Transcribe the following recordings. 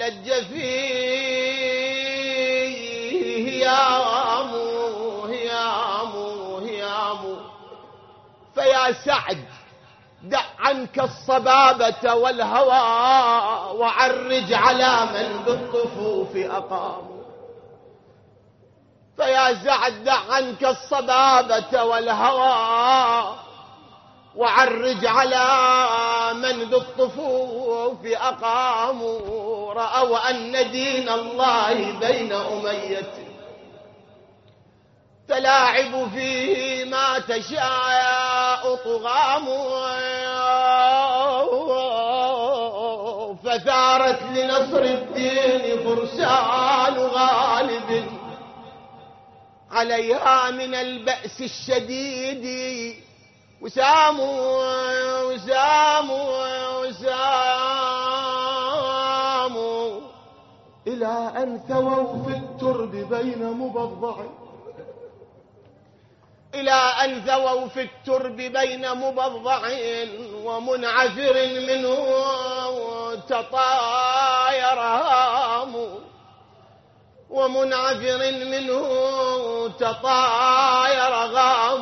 ولج فيه هيامه هيامه هيامه. فيا سعد دع عنك الصبابة والهوى وعرج على من بالطفوف أقاموا. فيا سعد دع عنك الصبابة والهوى وعرج على من بالطفوف أقاموا. رأوا أن دين الله بين أمية تلاعب فيه ما تشاء طغام. فثارت لنصر الدين فرسان غالب عليها من البأس الشديد وساموا وساموا وساموا إلى أن ثووا في الترب بين مبضع، إلى أن ثووا في الترب بين مبضع ومنعفر منه تطاير هام. ومنعفر منه تطاير غام.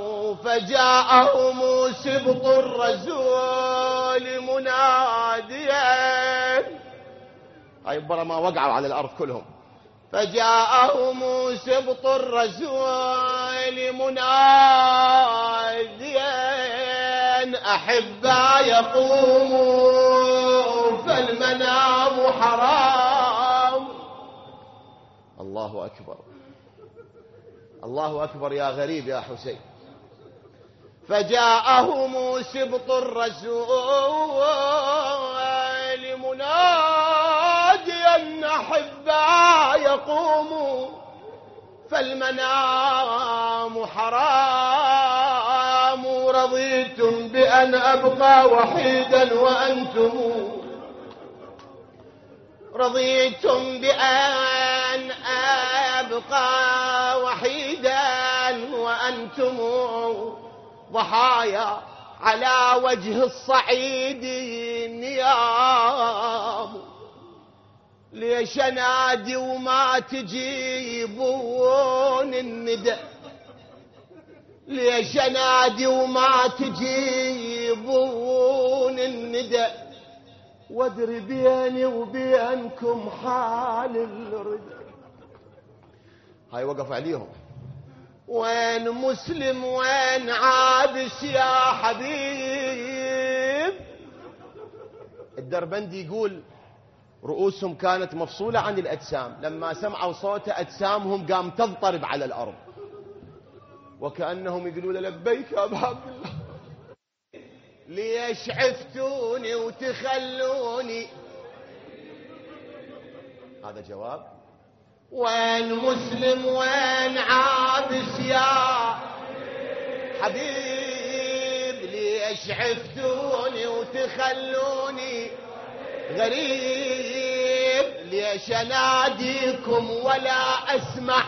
فجاءهم سبط الرسول مناديا. هاي برا ما وقعوا على الأرض كلهم. فجاءهم سبط الرسول مناديا أحبا يقوموا فالمنام حرام. الله أكبر الله أكبر يا غريب يا حسين. فجاءهم سبط الرسول مناديا أحبا يقوموا فالمنام حرام. رضيتم بأن أبقى وحيدا وأنتم، رضيتم بأن أبقى وحيدا وأنتم ضحايا على وجه الصعيد النيام. ليش أنادي وما تجيبون الندى؟ ليش أنادي وما تجيبون الندى؟ وادري بيني وبينكم حال الردى. هاي وقف عليهم. وين مسلم وين عابس يا حبيب؟ الدربندي يقول رؤوسهم كانت مفصولة عن الأجسام، لما سمعوا صوته أجسامهم قام تضطرب على الأرض وكأنهم يقولون لبيك يا باب الله. ليش عفتوني وتخلوني؟ هذا جواب. وين مسلم وين عابس يا حبيب؟ ليش عفتوني وتخلوني غريب؟ ليش أناديكم ولا أسمع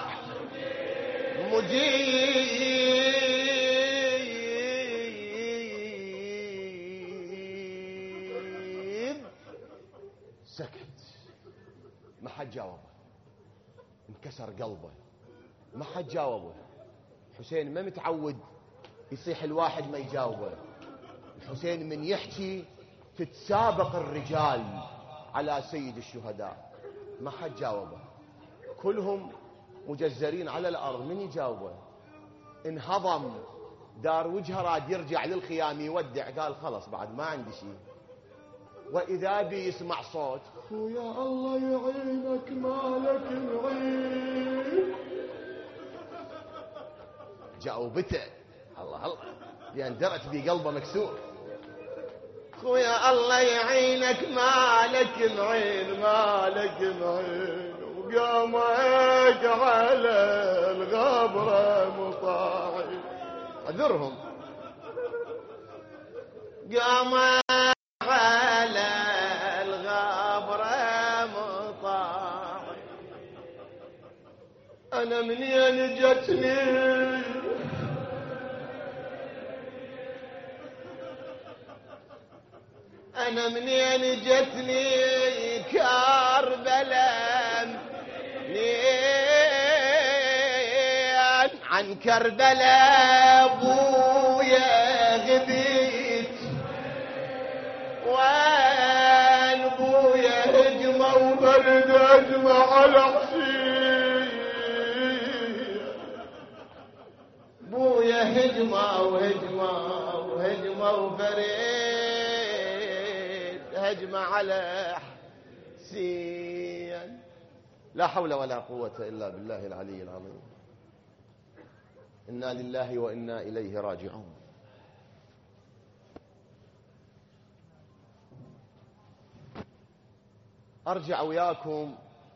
مجيب؟ سكت، ما حد جاوبه، انكسر قلبه، ما حد جاوبه. حسين ما متعود يصيح الواحد ما يجاوبه. الحسين من يحكي تتسابق الرجال على سيد الشهداء. ما حد جاوبه، كلهم مجزرين على الأرض. من يجاوبه؟ انهضم، دار وجهه، راد يرجع للخيام يودع، قال خلص بعد ما عندي شيء. وإذا بي يسمع صوت ويا الله يعينك مالك نعين. جاوبته الله الله لأن درت بي قلبه مكسور. خويا الله يعينك مالك معين مالك معين. وقامك على الغبرة مطاعي. أذرهم. قامك على الغبرة مطاعي. أنا منين جتني أنا منين جتني كار عن كربلاء بويا غبيت، وين بويا هجمة وبرد هجمة على حسين، بويا هجمة وهجمة وهجمة وبرد هجمة على حسين. لا حول ولا قوة إلا بالله العلي العظيم. إنا لله وإنا إليه راجعون. أرجع وياكم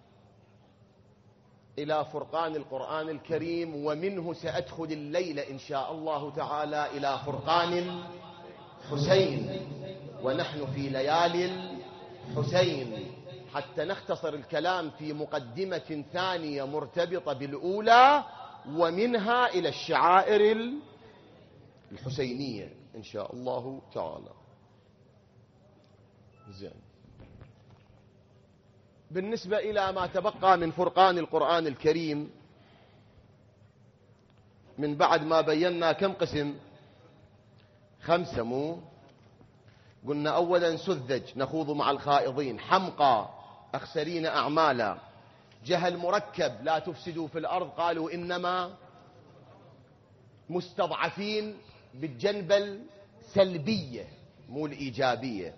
إلى فرقان القرآن الكريم، ومنه سأدخل الليلة إن شاء الله تعالى إلى فرقان الحسين، ونحن في ليالي الحسين، حتى نختصر الكلام في مقدمة ثانية مرتبطة بالأولى، ومنها إلى الشعائر الحسينية إن شاء الله تعالى. زين. بالنسبة إلى ما تبقى من فرقان القرآن الكريم، من بعد ما بينا كم قسم؟ 5. مو قلنا أولا سذج نخوض مع الخائضين، حمقى أخسرين أعمالا، جهل مركب لا تفسدوا في الأرض، قالوا إنما مستضعفين بالجنبة السلبية مو الإيجابية.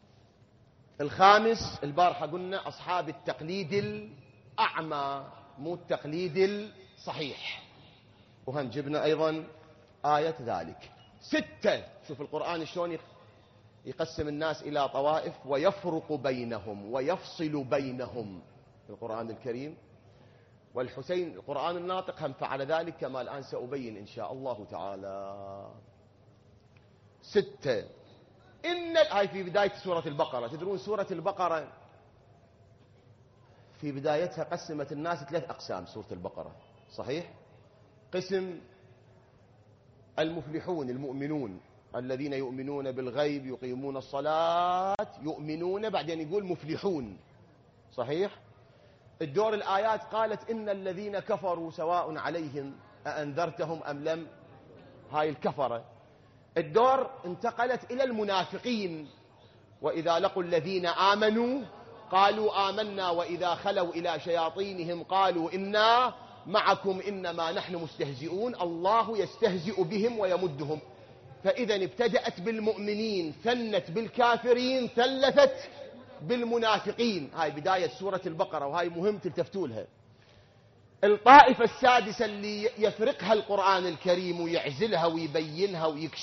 5 البارحة قلنا أصحاب التقليد الأعمى مو التقليد الصحيح، وهم جبنا أيضا آية ذلك. 6 شوف القرآن شلون يقسم الناس إلى طوائف ويفرق بينهم ويفصل بينهم في القرآن الكريم. والحسين القرآن الناطق هم فعل ذلك كما الآن سأبين إن شاء الله تعالى. 6 هاي في بداية سورة البقرة. تدرون سورة البقرة في بدايتها قسمت الناس 3 أقسام. سورة البقرة صحيح؟ قسم المفلحون المؤمنون الذين يؤمنون بالغيب يقيمون الصلاة يؤمنون، بعدين يقول مفلحون صحيح؟ الدور الآيات قالت إن الذين كفروا سواء عليهم أأنذرتهم أم لم، هاي الكفرة. الدور انتقلت إلى المنافقين، وإذا لقوا الذين آمنوا قالوا آمنا وإذا خلوا إلى شياطينهم قالوا إنا معكم إنما نحن مستهزئون، الله يستهزئ بهم ويمدهم. فإذا ابتدأت بالمؤمنين، ثنت بالكافرين، ثلثت بالمنافقين. هاي بداية سورة البقرة، وهاي مهم تلتفتوا لها. الطائفة السادسة اللي يفرقها القرآن الكريم ويعزلها ويبينها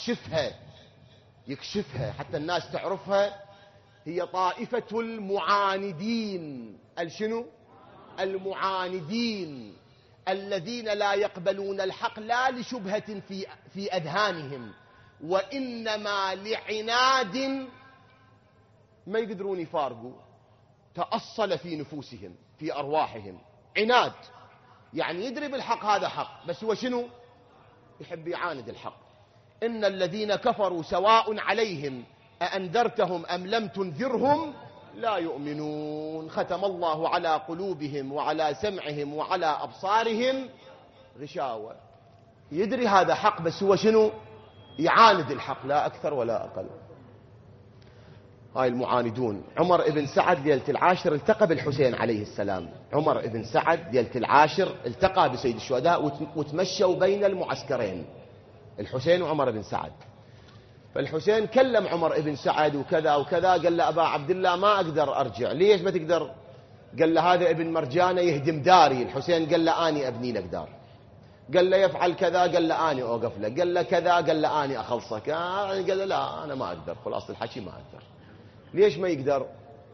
ويكشفها حتى الناس تعرفها، هي طائفة المعاندين. الشنو؟ المعاندين الذين لا يقبلون الحق لا لشبهة في أذهانهم، وإنما لعناد ما يقدرون يفارقوا، تأصل في نفوسهم في أرواحهم. عناد يعني يدري بالحق هذا حق، بس هو شنو؟ يحب يعاند الحق. إن الذين كفروا سواء عليهم أأنذرتهم أم لم تنذرهم لا يؤمنون، ختم الله على قلوبهم وعلى سمعهم وعلى أبصارهم غشاوة. يدري هذا حق، بس هو شنو؟ يعاند الحق، لا أكثر ولا أقل. هاي المعاندون. عمر بن سعد ليلة العاشر التقى بالحسين عليه السلام. عمر بن سعد ليلة العاشر التقى بسيد الشهداء وتمشوا بين المعسكرين، الحسين وعمر بن سعد. فالحسين كلم عمر بن سعد وكذا وكذا، قال له أبا عبد الله ما أقدر أرجع. ليش ما تقدر؟ قال له هذا ابن مرجانة يهدم داري. الحسين قال له أني أبني لك دار. قال له يفعل كذا، قال له أني أوقف له. قال له كذا، قال له أني أخلصك. قال له لا أنا ما أقدر، خلاص الحكي ما أقدر. ليش ما يقدر؟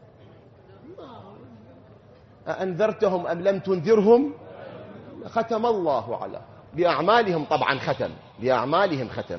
أنذرتهم أم لم تنذرهم ختم الله على بأعمالهم. طبعا ختم بأعمالهم، ختم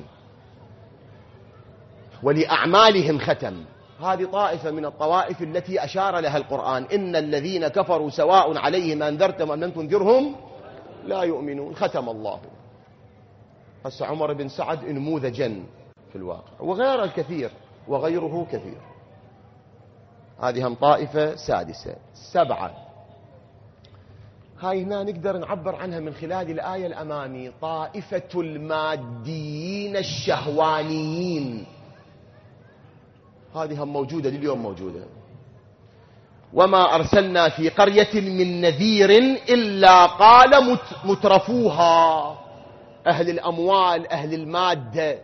ولأعمالهم ختم. هذه طائفة من الطوائف التي أشار لها القرآن. إن الذين كفروا سواء عليهم أنذرتهم أم لم تنذرهم لا يؤمنون، ختم الله. هسه عمر بن سعد نموذجا في الواقع، وغير الكثير وغيره كثير. هذه هم طائفة سادسة. 7 هاي هنا نقدر نعبر عنها من خلال الآية الأمامية: طائفة الماديين الشهوانيين. هذه هم موجودة لليوم، موجودة. وما أرسلنا في قرية من نذير إلا قال مترفوها، أهل الأموال، أهل المادة،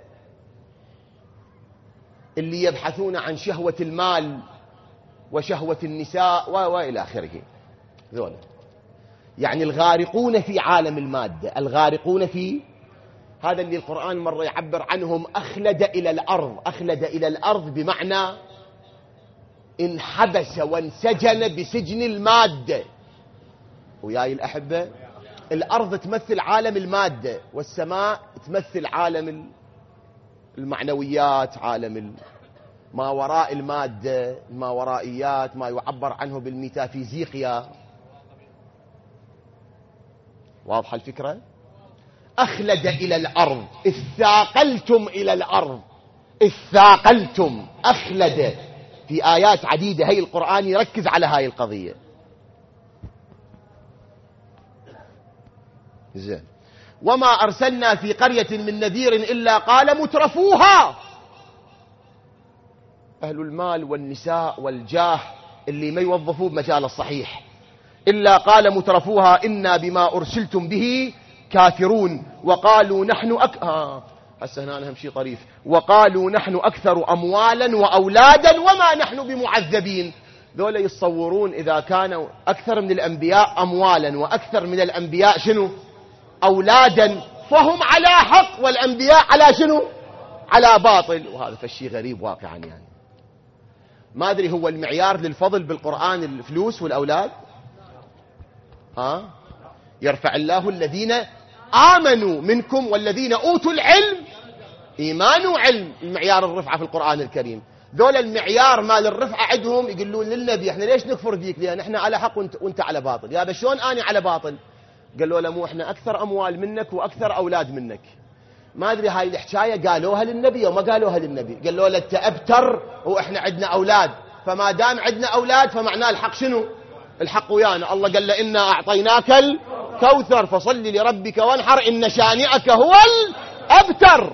اللي يبحثون عن شهوة المال وشهوة النساء وإلى آخره، ذولا يعني الغارقون في عالم المادة، الغارقون في هذا اللي القرآن مرة يعبر عنهم أخلد إلى الأرض. أخلد إلى الأرض بمعنى انحبس وانسجن بسجن المادة. وياي الأحبة، الأرض تمثل عالم المادة، والسماء تمثل عالم المعنويات، عالم ما وراء المادة، ما ورائيات، ما يعبر عنه بالميتافيزيقيا. واضحة الفكرة؟ أخلد إلى الأرض، اثاقلتم إلى الأرض، اثاقلتم، أخلد. في آيات عديدة هي القرآن يركز على هاي القضية. زين. وما أرسلنا في قرية من نذير إلا قال مترفوها، أهل المال والنساء والجاه اللي ما يوظفوه بمجال الصحيح، إلا قال مترفوها إنا بما أرسلتم به كافرون وقالوا نحن هسه هنا أهم شيء طريف، وقالوا نحن أكثر أموالا وأولادا وما نحن بمعذبين. ذولا يتصورون إذا كانوا أكثر من الأنبياء أموالا وأكثر من الأنبياء شنو؟ أولادا، فهم على حق والأنبياء على شنو؟ على باطل. وهذا فالشيء غريب واقعا. يعني ما أدري، هو المعيار للفضل بالقرآن الفلوس والأولاد؟ يرفع الله الذين آمنوا منكم والذين أوتوا العلم، إيمان وعلم، المعيار الرفعة في القرآن الكريم. ذول المعيار مال الرفعة عندهم يقولون للنبي احنا ليش نكفر بيك؟ لأن احنا على حق وانت على باطل. يا شلون أنا على باطل؟ قالوا له مو احنا أكثر أموال منك وأكثر أولاد منك. ما أدري هاي الحكاية قالوها للنبي وما قالوها للنبي. قالوا له أنت أبتر وإحنا عندنا أولاد، فما دام عندنا أولاد فمعناه الحق شنو؟ الحق ويانا. الله قال له إنا أعطيناك الكوثر فصل لربك وانحر إن شانئك هو الأبتر.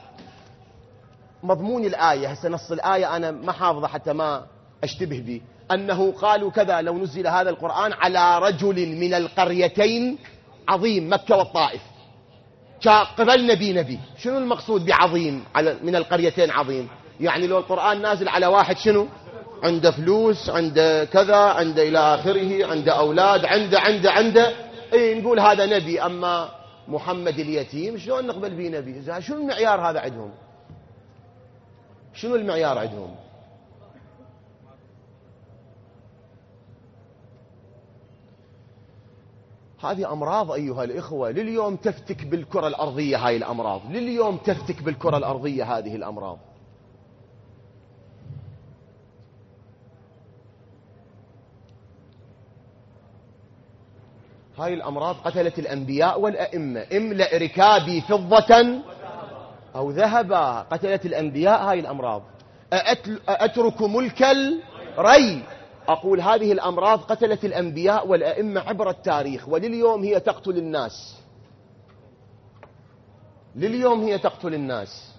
مضمون الآية، هسه نص الآية أنا ما حافظه حتى ما أشتبه به، أنه قالوا كذا لو نزل هذا القرآن على رجل من القريتين عظيم، مكة والطائف، قبل نبي. شنو المقصود بعظيم من القريتين عظيم؟ يعني لو القرآن نازل على واحد شنو؟ عنده فلوس، عنده كذا، عنده إلى آخره، عنده أولاد، عنده إيه نقول هذا نبي. أما محمد اليتيم شلون نقبل به نبي؟ شنو المعيار هذا عندهم؟ شنو المعيار عندهم؟ هذه أمراض أيها الإخوة لليوم تفتك بالكرة الأرضية. هاي الأمراض لليوم تفتك بالكرة الأرضية. هذه الأمراض هاي الأمراض قتلت الأنبياء والأئمة. املأ ركابي فضة أو ذهبا، قتلت الأنبياء هاي الأمراض. أترك ملك الري، أقول هذه الأمراض قتلت الأنبياء والأئمة عبر التاريخ، ولليوم هي تقتل الناس. لليوم هي تقتل الناس.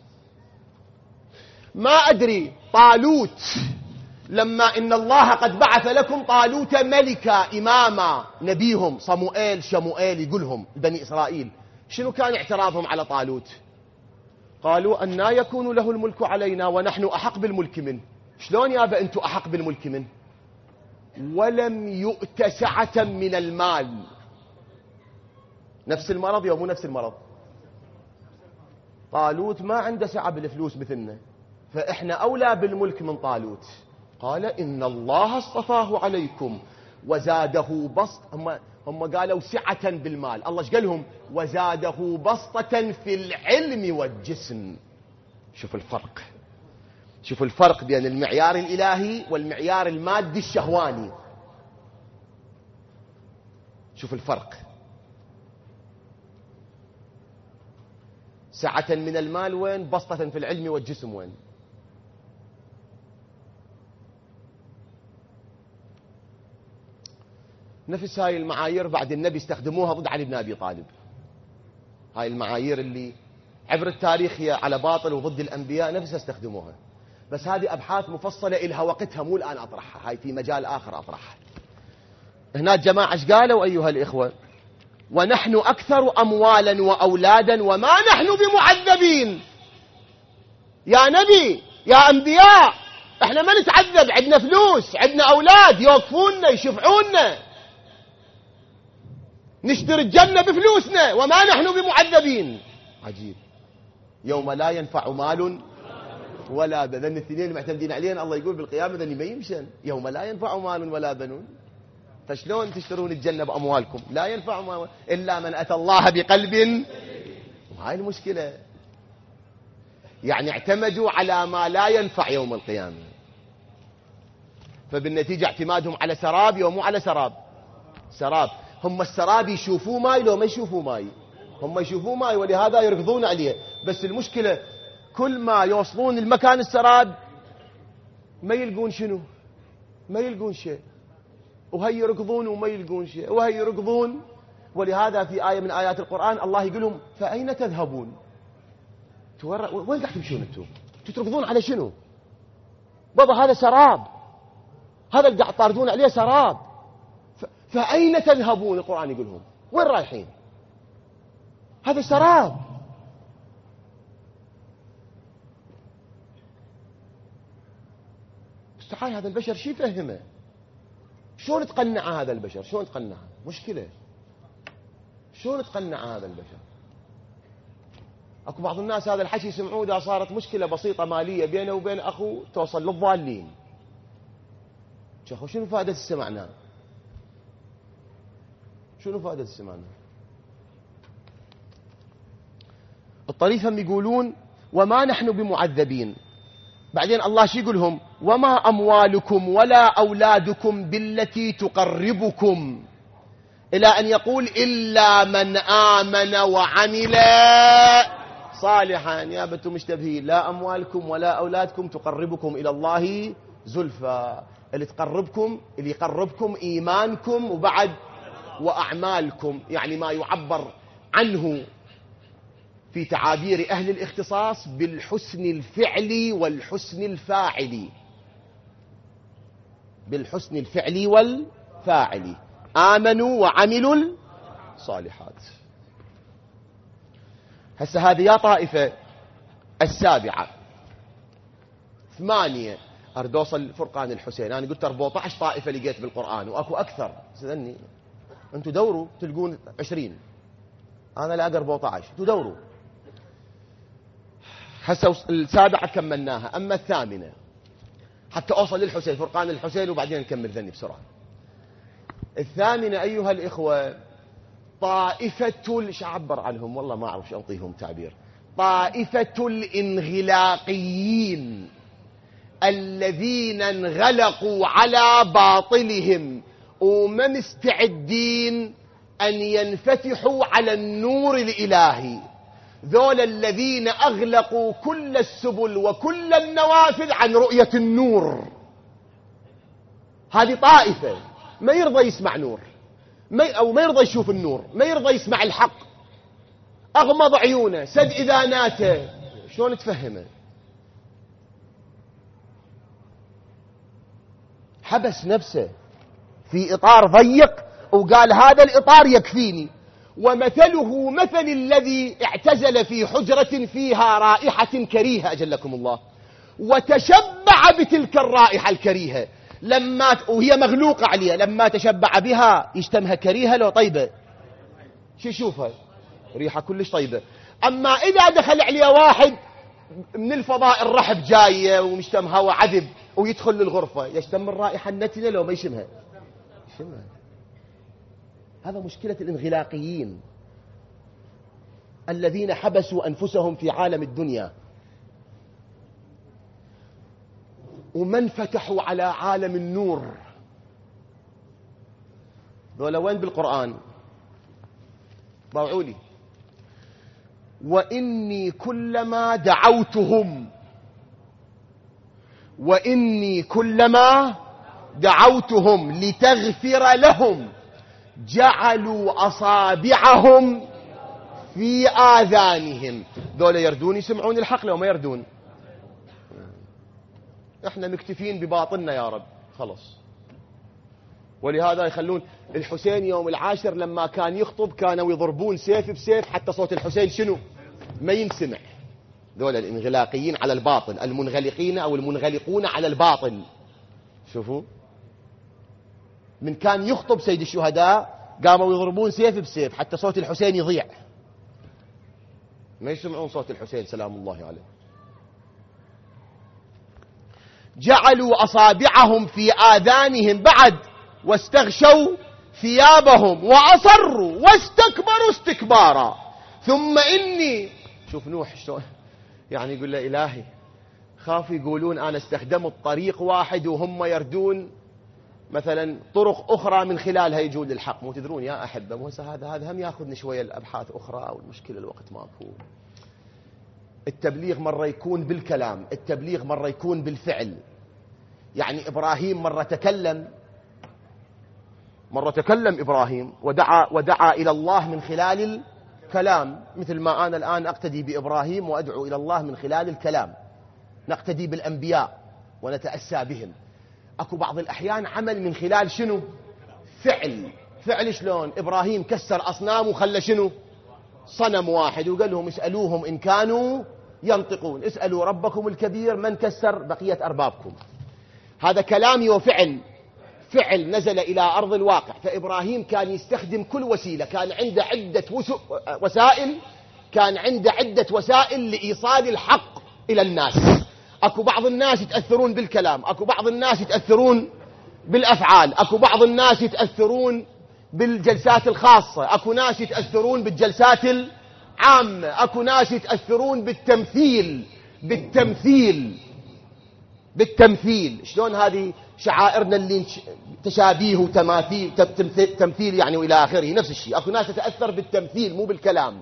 ما أدري طالوت، لما إن الله قد بعث لكم طالوت ملكا إماما، نبيهم شموئيل يقولهم بني إسرائيل، شنو كان اعتراضهم على طالوت؟ قالوا أنا يكون له الملك علينا ونحن أحق بالملك منه. شلون يابا أنتم أحق بالملك منه؟ ولم يؤت سعة من المال. نفس المرض يا مو نفس المرض؟ طالوت ما عنده سعة بالفلوس مثلنا، فإحنا أولى بالملك من طالوت. قال إن الله اصطفاه عليكم وزاده بسط. هم قالوا سعة بالمال، الله ايش قالهم؟ وزاده بسطة في العلم والجسم. شوف الفرق، شوف الفرق بين المعيار الإلهي والمعيار المادي الشهواني. شوف الفرق. سعة من المال وين؟ بسطة في العلم والجسم وين؟ نفس هاي المعايير بعد النبي استخدموها ضد علي بن أبي طالب. هاي المعايير اللي عبر التاريخ هي على باطل وضد الأنبياء نفسها استخدموها. بس هذه أبحاث مفصلة إلها وقتها، مو الآن أطرحها، هاي في مجال آخر أطرحها. هناك جماعة ايش قالوا أيها الإخوة؟ ونحن أكثر أموالا وأولادا وما نحن بمعذبين. يا نبي يا أنبياء، احنا ما نتعذب، عندنا فلوس، عندنا أولاد يوقفوننا يشفعوننا، نشتري الجنة بفلوسنا وما نحن بمعذبين. عجيب. يوم لا ينفع مال ولا بنون. الاثنين معتمدين علينا. الله يقول بالقيامة ذني ما يمشن. يوم لا ينفع مال ولا بنون. فشلون تشترون الجنة بأموالكم؟ لا ينفع مال إلا من أتى الله بقلب. وهاي المشكلة. يعني اعتمدوا على ما لا ينفع يوم القيامة، فبالنتيجة اعتمادهم على سراب يوم مو على سراب. سراب. هم السراب يشوفوا ماي لو ما يشوفوا ماي؟ هم يشوفوا ماي ولهذا يركضون عليه. بس المشكلة كل ما يوصلون المكان السراب ما يلقون شنو؟ ما يلقون شيء. وهي يركضون وما يلقون شيء، وهي يركضون. ولهذا في آية من آيات القرآن الله يقول لهم فأين تذهبون؟ وين قاعد تمشون انتم؟ تركضون على شنو؟ بابا هذا سراب، هذا اللي قاعد طاردون عليه سراب. فأين تذهبون؟ القرآن يقول لهم وين رايحين؟ هذا سراب. مستحيل هذا البشر شو يفهمه؟ شلون تقنع هذا البشر؟ شلون تقنع؟ مشكلة. شلون تقنع هذا البشر؟ اكو بعض الناس هذا الحكي يسمعوه اذا صارت مشكلة بسيطة مالية بينه وبين اخوه توصل للضالين. شيخ شنو فائدة استمعنا؟ شنو فائدة استمعنا؟ الطريف هم يقولون وما نحن بمعذبين. بعدين الله شو يقولهم؟ وما أموالكم ولا أولادكم بالتي تقربكم، إلى أن يقول إلا من آمن وعمل صالحا. يا بنتم مشتبهين. لا أموالكم ولا أولادكم تقربكم إلى الله زلفى. اللي تقربكم، اللي يقربكم إيمانكم وبعد وأعمالكم، يعني ما يعبر عنه في تعابير أهل الاختصاص بالحسن الفعلي والحسن الفاعلي. بالحسن الفعلي والفاعلي. آمنوا وعملوا الصالحات. هسه هذه يا طائفة. السابعة 8 أريد أوصل فرقان الحسين. أنا قلت 14 طائفة لقيت بالقرآن وأكو أكثر. سألني أنتوا دوروا تلقون 20، أنا لا 14. أنتوا دوروا. هسه السابعة كملناها. أما الثامنة حتى أوصل للحسين، فرقان الحسين، وبعدين نكمل ذني بسرعة. الثامنة أيها الإخوة طائفة شعبر عنهم، والله ما أعرف شو أعطيهم تعبير. طائفة الانغلاقيين الذين انغلقوا على باطلهم وما مستعدين أن ينفتحوا على النور الإلهي. ذول الذين أغلقوا كل السبل وكل النوافذ عن رؤية النور. هذه طائفة ما يرضى يسمع نور، أو ما يرضى يشوف النور، ما يرضى يسمع الحق. أغمض عيونه، سد إذا ناته. شلون تفهمه؟ حبس نفسه في إطار ضيق وقال هذا الإطار يكفيني. ومثله مثل الذي اعتزل في حجرة فيها رائحة كريهة أجلكم الله، وتشبع بتلك الرائحة الكريهة وهي مغلوقة عليها. لما تشبع بها يشتمها كريهة لو طيبة. شو يشوفها؟ ريحة كلش طيبة. أما إذا دخل عليها واحد من الفضاء الرحب جاية ومشتم هوا عذب ويدخل للغرفة، يشتم الرائحة النتنة لو ما يشمها؟ يشمها. هذا مشكلة الانغلاقيين الذين حبسوا أنفسهم في عالم الدنيا وما انفتحوا على عالم النور. ذولا وين بالقرآن؟ ضوعوا لي. وإني كلما دعوتهم لتغفر لهم جعلوا أصابعهم في آذانهم. ذولا يردون يسمعون الحق لو ما يردون؟ احنا مكتفين بباطننا يا رب خلص. ولهذا يخلون الحسين يوم العاشر لما كان يخطب كانوا يضربون سيف بسيف حتى صوت الحسين شنو ما ينسمع. ذولا الانغلاقيين على الباطل، المنغلقين أو المنغلقون على الباطل. شوفوا من كان يخطب سيد الشهداء قاموا يضربون سيف بسيف حتى صوت الحسين يضيع، ما يسمعون صوت الحسين سلام الله عليه. جعلوا أصابعهم في آذانهم بعد واستغشوا ثيابهم وأصروا واستكبروا استكبارا ثم إني. شوف نوح شلون يعني يقول له إلهي خافوا يقولون أنا استخدمت طريق واحد وهم يردون مثلا طرق أخرى من خلالها يجون للحق. مو تدرون يا أحبة مو هذا هم يأخذنا شوية الأبحاث أخرى والمشكلة الوقت ماكو. التبليغ مرة يكون بالكلام، التبليغ مرة يكون بالفعل. يعني إبراهيم مرة تكلم إبراهيم ودعا إلى الله من خلال الكلام، مثل ما أنا الآن أقتدي بإبراهيم وأدعو إلى الله من خلال الكلام. نقتدي بالأنبياء ونتأسى بهم. أكو بعض الأحيان عمل من خلال شنو؟ فعل شلون؟ إبراهيم كسر أصنام وخلى شنو؟ صنم واحد وقال لهم اسألوهم إن كانوا ينطقون، اسألوا ربكم الكبير من كسر بقية أربابكم. هذا كلامي وفعل، فعل نزل إلى أرض الواقع. فإبراهيم كان يستخدم كل وسيلة، كان عنده عدة وسائل لإيصال الحق إلى الناس. أكو بعض الناس يتأثرون بالكلام، أكو بعض الناس يتأثرون بالأفعال، أكو بعض الناس يتأثرون بالجلسات الخاصة، أكو ناس يتأثرون بالجلسات العامة، أكو ناس يتأثرون بالتمثيل. شلون هذه شعائرنا اللي تشابيه وتماثيل تمثيل يعني وإلى آخره، نفس الشيء. أكو ناس تتأثر بالتمثيل مو بالكلام.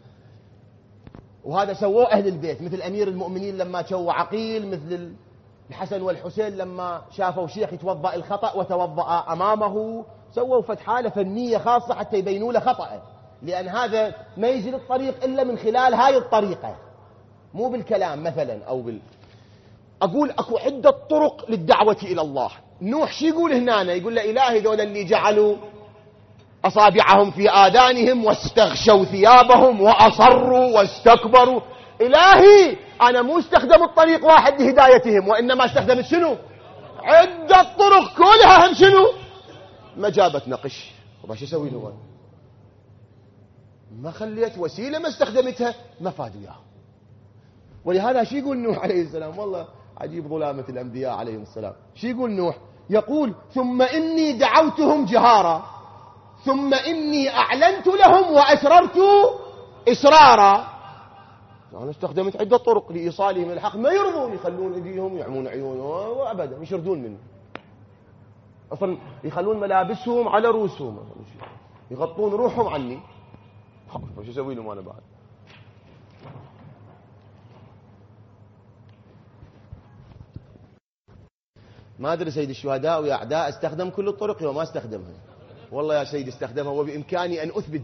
وهذا سووه أهل البيت، مثل أمير المؤمنين لما سووا عقيل، مثل الحسن والحسين لما شافوا شيخ يتوضأ الخطأ وتوضأ أمامه، سووا حالة فنية خاصة حتى يبينوا له خطأه، لأن هذا ما يجي للطريق إلا من خلال هاي الطريقة مو بالكلام مثلا أقول أكو عدة طرق للدعوة إلى الله. نوح شي يقول هنا؟ يقول له إلهي ذولا اللي جعلوا أصابعهم في آذانهم واستغشوا ثيابهم وأصروا واستكبروا. إلهي أنا مو استخدمت طريق واحد لهدايتهم، وإنما استخدمت شنو؟ عدة طرق كلها هم شنو؟ ما جابت نقش. وباش يسوي له؟ ما خليت وسيلة ما استخدمتها ما فادوا إياه. ولهذا شي يقول نوح عليه السلام؟ والله عجيب ظلامة الأنبياء عليهم السلام. شي يقول نوح؟ يقول ثم إني دعوتهم جهارا ثم إني أعلنت لهم وأسررت إسرارا. أنا استخدمت عدة طرق لإيصالهم الحق، ما يرضون، يخلون أيديهم يعمون عيونهم وأبدا مش يردون منه. أصلا يخلون ملابسهم على رؤوسهم، يغطون روحهم عني. وش يسوي لهم أنا بعد؟ ما أدري سيد الشهداء ويا أعداء استخدم كل الطرق وما استخدمها. والله يا سيد استخدمها، وبإمكاني أن أثبت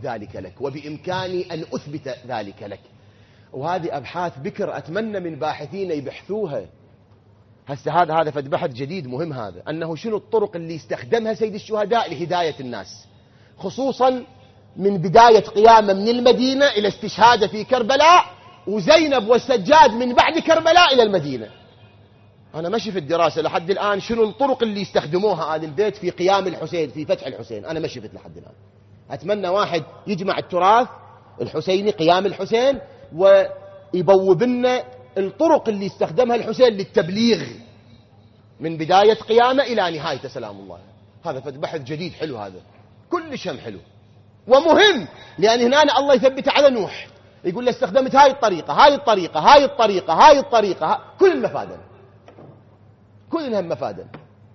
ذلك لك، وهذه أبحاث بكر أتمنى من باحثين يبحثوها. هسه هذا فد بحث جديد مهم، هذا أنه شنو الطرق اللي استخدمها سيد الشهداء لهداية الناس، خصوصا من بداية قيامه من المدينة إلى استشهاده في كربلاء، وزينب والسجاد من بعد كربلاء إلى المدينة. أنا ماشي في الدراسة لحد الآن شنو الطرق اللي استخدموها آل البيت في قيام الحسين، في فتح الحسين. أنا ما شفت لحد الآن. أتمنى واحد يجمع التراث الحسيني، قيام الحسين، ويبوب لنا الطرق اللي استخدمها الحسين للتبليغ من بداية قيامه إلى نهايته سلام الله. هذا بحث جديد حلو، هذا كل شيء حلو ومهم، لأن هنا الله يثبت على نوح، يقول له استخدمت هاي الطريقة كل مفادا، كلها مفادا.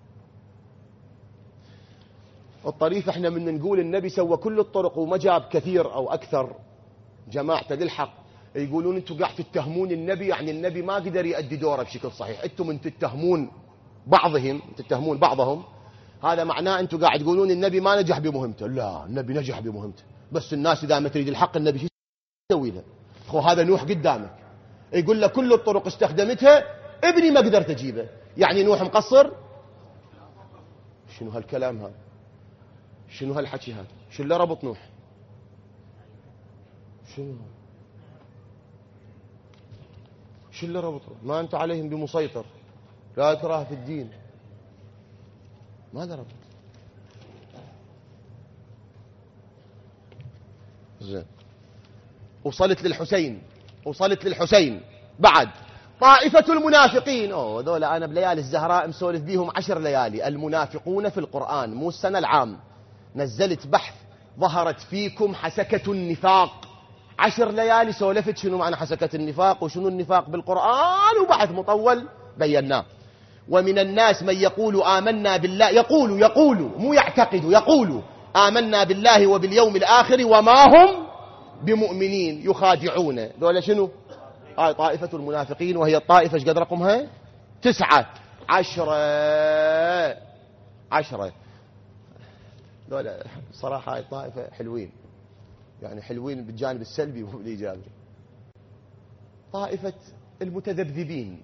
الطريف احنا من نقول النبي سوى كل الطرق وما جاب كثير او اكثر. جماعة للحق يقولون انتم قاعد تتهمون النبي، يعني النبي ما قدر يؤدي دوره بشكل صحيح. انتم من تتهمون بعضهم هذا معناه أنتم قاعد تقولون النبي ما نجح بمهمته. لا، النبي نجح بمهمته، بس الناس إذا ما تريد الحق النبي شو يسوي له؟ هو هذا نوح قدامك يقول له كل الطرق استخدمتها، ابني ما قدرت أجيبه، يعني نوح مقصر؟ شنو هالكلام هذا؟ شنو هالحكي هذا؟ شو اللي ربط نوح؟ شو اللي ربط؟ ما أنت عليهم بمسيطر، لا إكراه في الدين. ماذا ربط؟ زين، وصلت للحسين بعد طائفة المنافقين. ذولا أنا بليالي الزهراء مسولف بيهم 10 ليالي. المنافقون في القرآن، مو السنة العام، نزلت بحث ظهرت فيكم حسكة النفاق. 10 ليالي سولفت شنو معنى حسكة النفاق وشنو النفاق بالقرآن، وبحث مطول بيناه. ومن الناس من يقول آمنا بالله، يقول مو يعتقد، يقول آمنا بالله وباليوم الآخر وما هم بمؤمنين يخادعون. ذولا شنو؟ طائفة المنافقين، وهي الطائفة ايش قد رقمها؟ 9 10. ذولا صراحة هاي الطائفة حلوين، يعني حلوين بالجانب السلبي وبالإيجابي. طائفة المتذبذبين،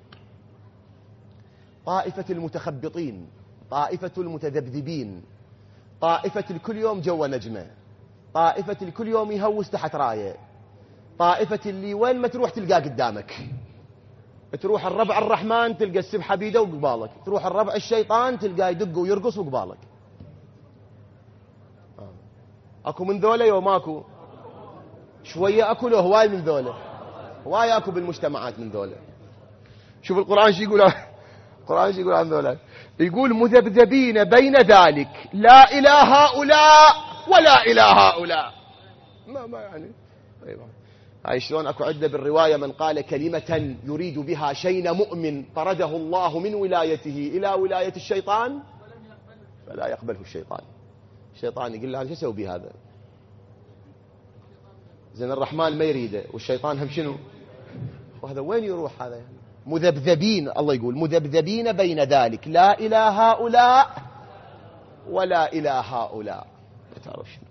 طائفة المتخبطين، طائفة المتذبذبين، طائفة الكل يوم جوا نجمة، طائفة الكل يوم يهوس تحت راية، طائفة اللي وين ما تروح تلقى قدامك. تروح الربع الرحمن تلقى السبحة بيده وقبالك، تروح الربع الشيطان تلقى يدق ويرقص وقبالك. اكو من ذولا يوم اكو شوية، اكو له هواي من ذولا، هواي اكو بالمجتمعات من ذولا. شوف القرآن شو يقول، القرآن شو يقول عن ذولا؟ يقول مذبذبين بين ذلك لا إلى هؤلاء ولا إلى هؤلاء. ما يعني هاي شلون اكو عدة بالرواية من قال كلمة يريد بها شين مؤمن طرده الله من ولايته إلى ولاية الشيطان فلا يقبله الشيطان. الشيطان يقول له هذا شو اسوي بهذا؟ زين الرحمن ما يريده والشيطان هم شنو؟ وهذا وين يروح هذا؟ يعني مذبذبين، الله يقول مذبذبين بين ذلك لا إلى هؤلاء ولا إلى هؤلاء. تعرف شنو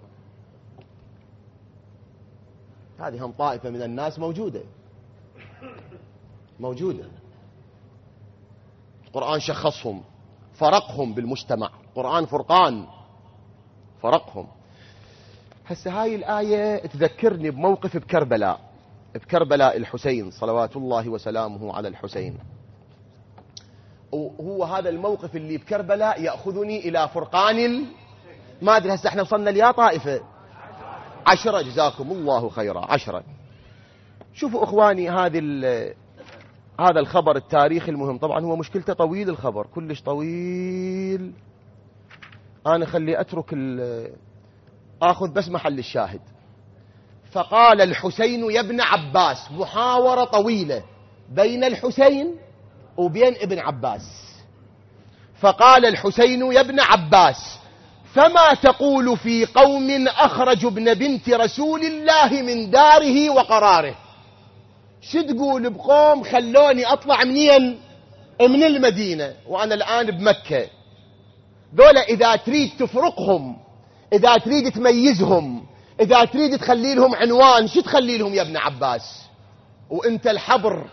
هذه؟ هم طائفة من الناس موجودة. القرآن شخصهم، فرقهم بالمجتمع. القرآن فرقان، فرقهم. هسه هاي الآية تذكرني بموقف بكربلاء الحسين صلوات الله وسلامه على الحسين. وهو هذا الموقف اللي بكربلاء يأخذني إلى فرقان ما أدري هسه احنا وصلنا ليا طائفة 10. جزاكم الله خيرا. 10. شوفوا إخواني هذا الخبر التاريخي المهم، طبعا هو مشكلته طويل، الخبر كلش طويل. أنا خلي أترك آخذ بس محل الشاهد. فقال الحسين يا ابن عباس، محاورة طويلة بين الحسين وبين ابن عباس. فقال الحسين يا ابن عباس فما تقول في قوم أخرجوا ابن بنت رسول الله من داره وقراره؟ شو تقول بقوم خلوني أطلع منين؟ من المدينة وأنا الآن بمكة. ذولا إذا تريد تفرقهم، إذا تريد تميزهم، إذا تريد تخلي لهم عنوان، شو تخلي لهم يا ابن عباس؟ وانت الحبر،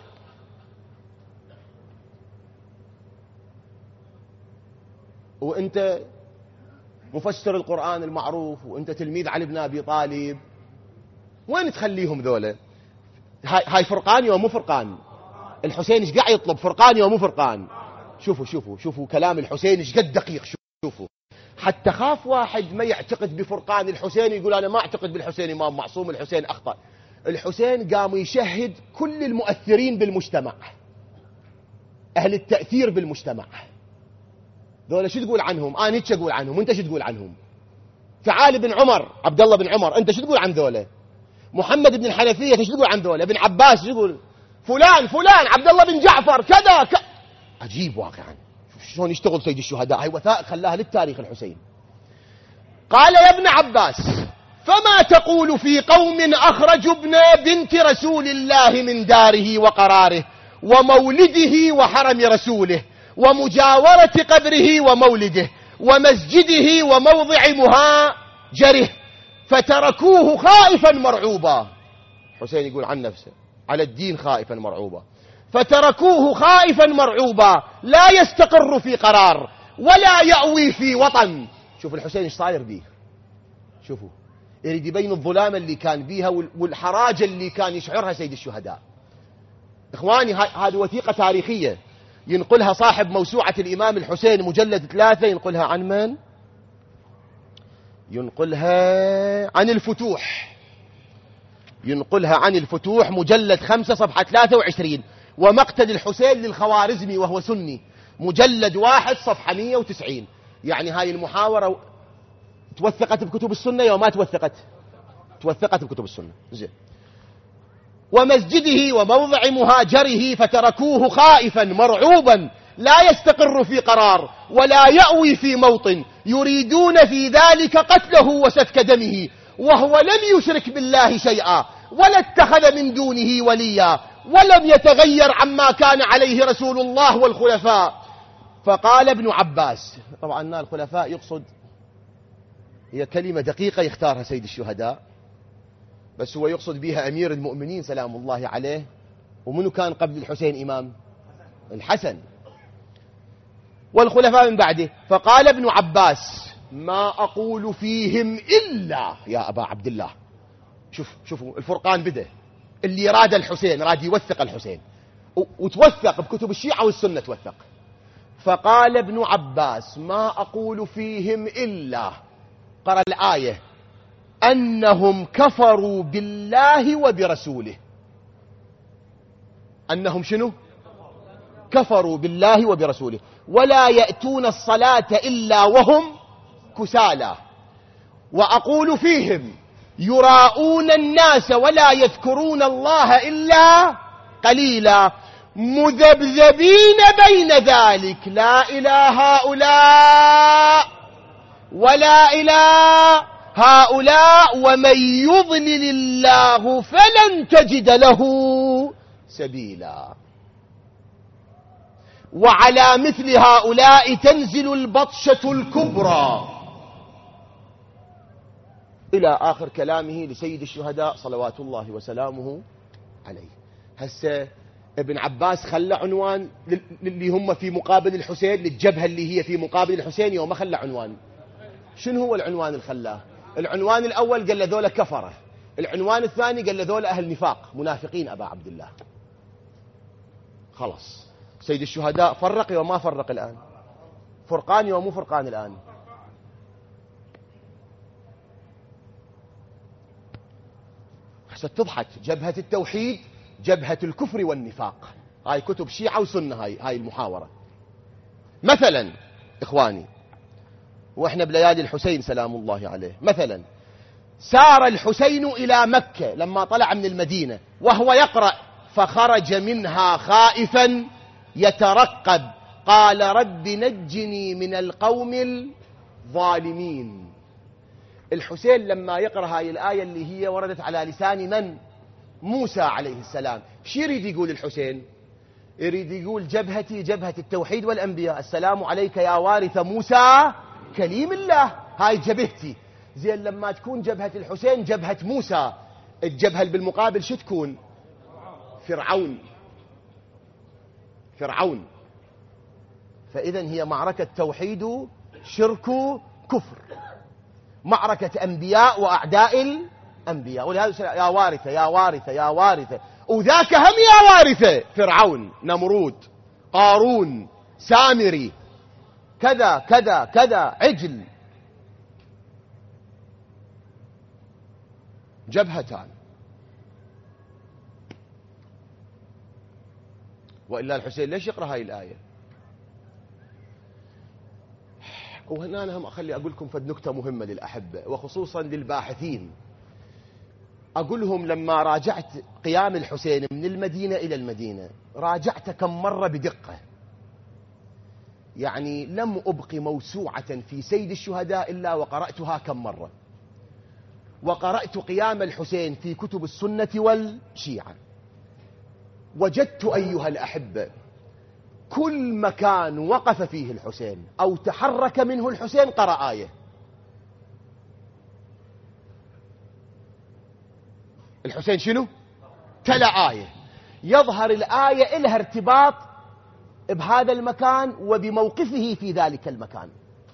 وانت مفسر القرآن المعروف، وانت تلميذ علي بن أبي طالب، وين تخليهم ذولا؟ هاي فرقان ومو فرقان؟ الحسين ايش قاعد يطلب؟ فرقان ومو فرقان؟ شوفوا كلام الحسين ايش قد دقيق. شوفوا حتى خاف واحد ما يعتقد بفرقان الحسين يقول أنا ما أعتقد بالحسين إمام معصوم، الحسين أخطأ. الحسين قام يشهد كل المؤثرين بالمجتمع، أهل التأثير بالمجتمع. ذولا شو تقول عنهم؟ أنا هيك أقول عنهم، وأنت شو تقول عنهم؟ تعال بن عمر، عبد الله بن عمر، أنت شو تقول عن ذولا؟ محمد بن الحنفية شو تقول عن ذولا؟ ابن عباس شو تقول؟ فلان عبد الله بن جعفر كذا عجيب واقعا. شلون يشتغل سيد الشهداء. هاي وثائق خلاها للتاريخ الحسين. قال يا ابن عباس فما تقول في قوم أخرجوا ابن بنت رسول الله من داره وقراره ومولده وحرم رسوله ومجاورة قبره ومولده ومسجده وموضع مهاجره فتركوه خائفا مرعوبا. حسين يقول عن نفسه على الدين خائفا مرعوبا. فتركوه خائفا مرعوبا لا يستقر في قرار ولا يأوي في وطن. شوف الحسين ايش صاير بيه، شوفوا يريد يبين الظلام اللي كان بيها والحراجة اللي كان يشعرها سيد الشهداء. إخواني هذه وثيقة تاريخية ينقلها صاحب موسوعة الإمام الحسين مجلد 3. ينقلها عن من؟ ينقلها عن الفتوح. ينقلها عن الفتوح مجلد 5 صفحة 23. ومقتل الحسين للخوارزمي وهو سني مجلد 1 صفحة 190. يعني هاي المحاورة توثقت بكتب السنة وما توثقت؟ توثقت بكتب السنة. زين. ومسجده وموضع مهاجره فتركوه خائفا مرعوبا لا يستقر في قرار ولا يأوي في موطن يريدون في ذلك قتله وسفك دمه وهو لم يشرك بالله شيئا ولا اتخذ من دونه وليا ولم يتغير عما كان عليه رسول الله والخلفاء. فقال ابن عباس، طبعا الخلفاء يقصد، هي كلمة دقيقة يختارها سيد الشهداء، بس هو يقصد بها أمير المؤمنين سلام الله عليه. ومنو كان قبل الحسين إمام؟ الحسن، والخلفاء من بعده. فقال ابن عباس ما أقول فيهم إلا يا أبا عبد الله. شوفوا الفرقان بدأ، اللي راد الحسين راد يوثق الحسين وتوثق بكتب الشيعة والسنة توثق. فقال ابن عباس ما أقول فيهم إلا، قرأ الآية، أنهم كفروا بالله وبرسوله. أنهم شنو؟ كفروا بالله وبرسوله ولا يأتون الصلاة إلا وهم كسالى. وأقول فيهم يراءون الناس ولا يذكرون الله إلا قليلا مذبذبين بين ذلك لا إلى هؤلاء ولا إلى هؤلاء ومن يضلل الله فلن تجد له سبيلا. وعلى مثل هؤلاء تنزل البطشة الكبرى، إلى آخر كلامه لسيد الشهداء صلوات الله وسلامه عليه. هسه ابن عباس خلى عنوان اللي هم في مقابل الحسين، للجبهة اللي هي في مقابل الحسين، يوم خلى عنوان. شنو هو العنوان اللي خلاه؟ العنوان الأول قال له ذولا كفرة، العنوان الثاني قال له ذولا أهل نفاق منافقين أبا عبد الله. خلاص سيد الشهداء فرق وما فرق الآن، فرقان ومو فرقان الآن. ستضحك جبهة التوحيد، جبهة الكفر والنفاق. هاي كتب شيعة وسنة، هاي المحاورة. مثلا إخواني، وإحنا بليالي الحسين سلام الله عليه، مثلا سار الحسين إلى مكة لما طلع من المدينة وهو يقرأ فخرج منها خائفا يترقب قال رب نجني من القوم الظالمين. الحسين لما يقرأ هاي الآية اللي هي وردت على لسان من؟ موسى عليه السلام، شو يريد يقول الحسين؟ يريد يقول جبهتي جبهة التوحيد والأنبياء، السلام عليك يا وارث موسى كليم الله، هاي جبهتي. زين لما تكون جبهة الحسين جبهة موسى، الجبهة اللي بالمقابل شو تكون؟ فرعون. فرعون. فإذا هي معركة توحيد شرك كفر، معركة أنبياء وأعداء الأنبياء. ولهذا يا وارثة يا وارثة يا وارثة، وذاك هم يا وارثة فرعون نمرود قارون سامري كذا كذا كذا عجل. جبهتان. وإلا الحسين ليش يقرأ هاي الآية؟ وهنا أنا هم أخلي أقول لكم فد نكتة مهمة للأحبة وخصوصا للباحثين. أقول لهم لما راجعت قيام الحسين من المدينة إلى المدينة راجعت كم مرة بدقة، يعني لم أبق موسوعة في سيد الشهداء إلا وقرأتها كم مرة، وقرأت قيام الحسين في كتب السنة والشيعة. وجدت أيها الأحبة كل مكان وقف فيه الحسين أو تحرك منه الحسين قرأ آية. الحسين شنو؟ تلا آية. يظهر الآية إلها ارتباط بهذا المكان وبموقفه في ذلك المكان.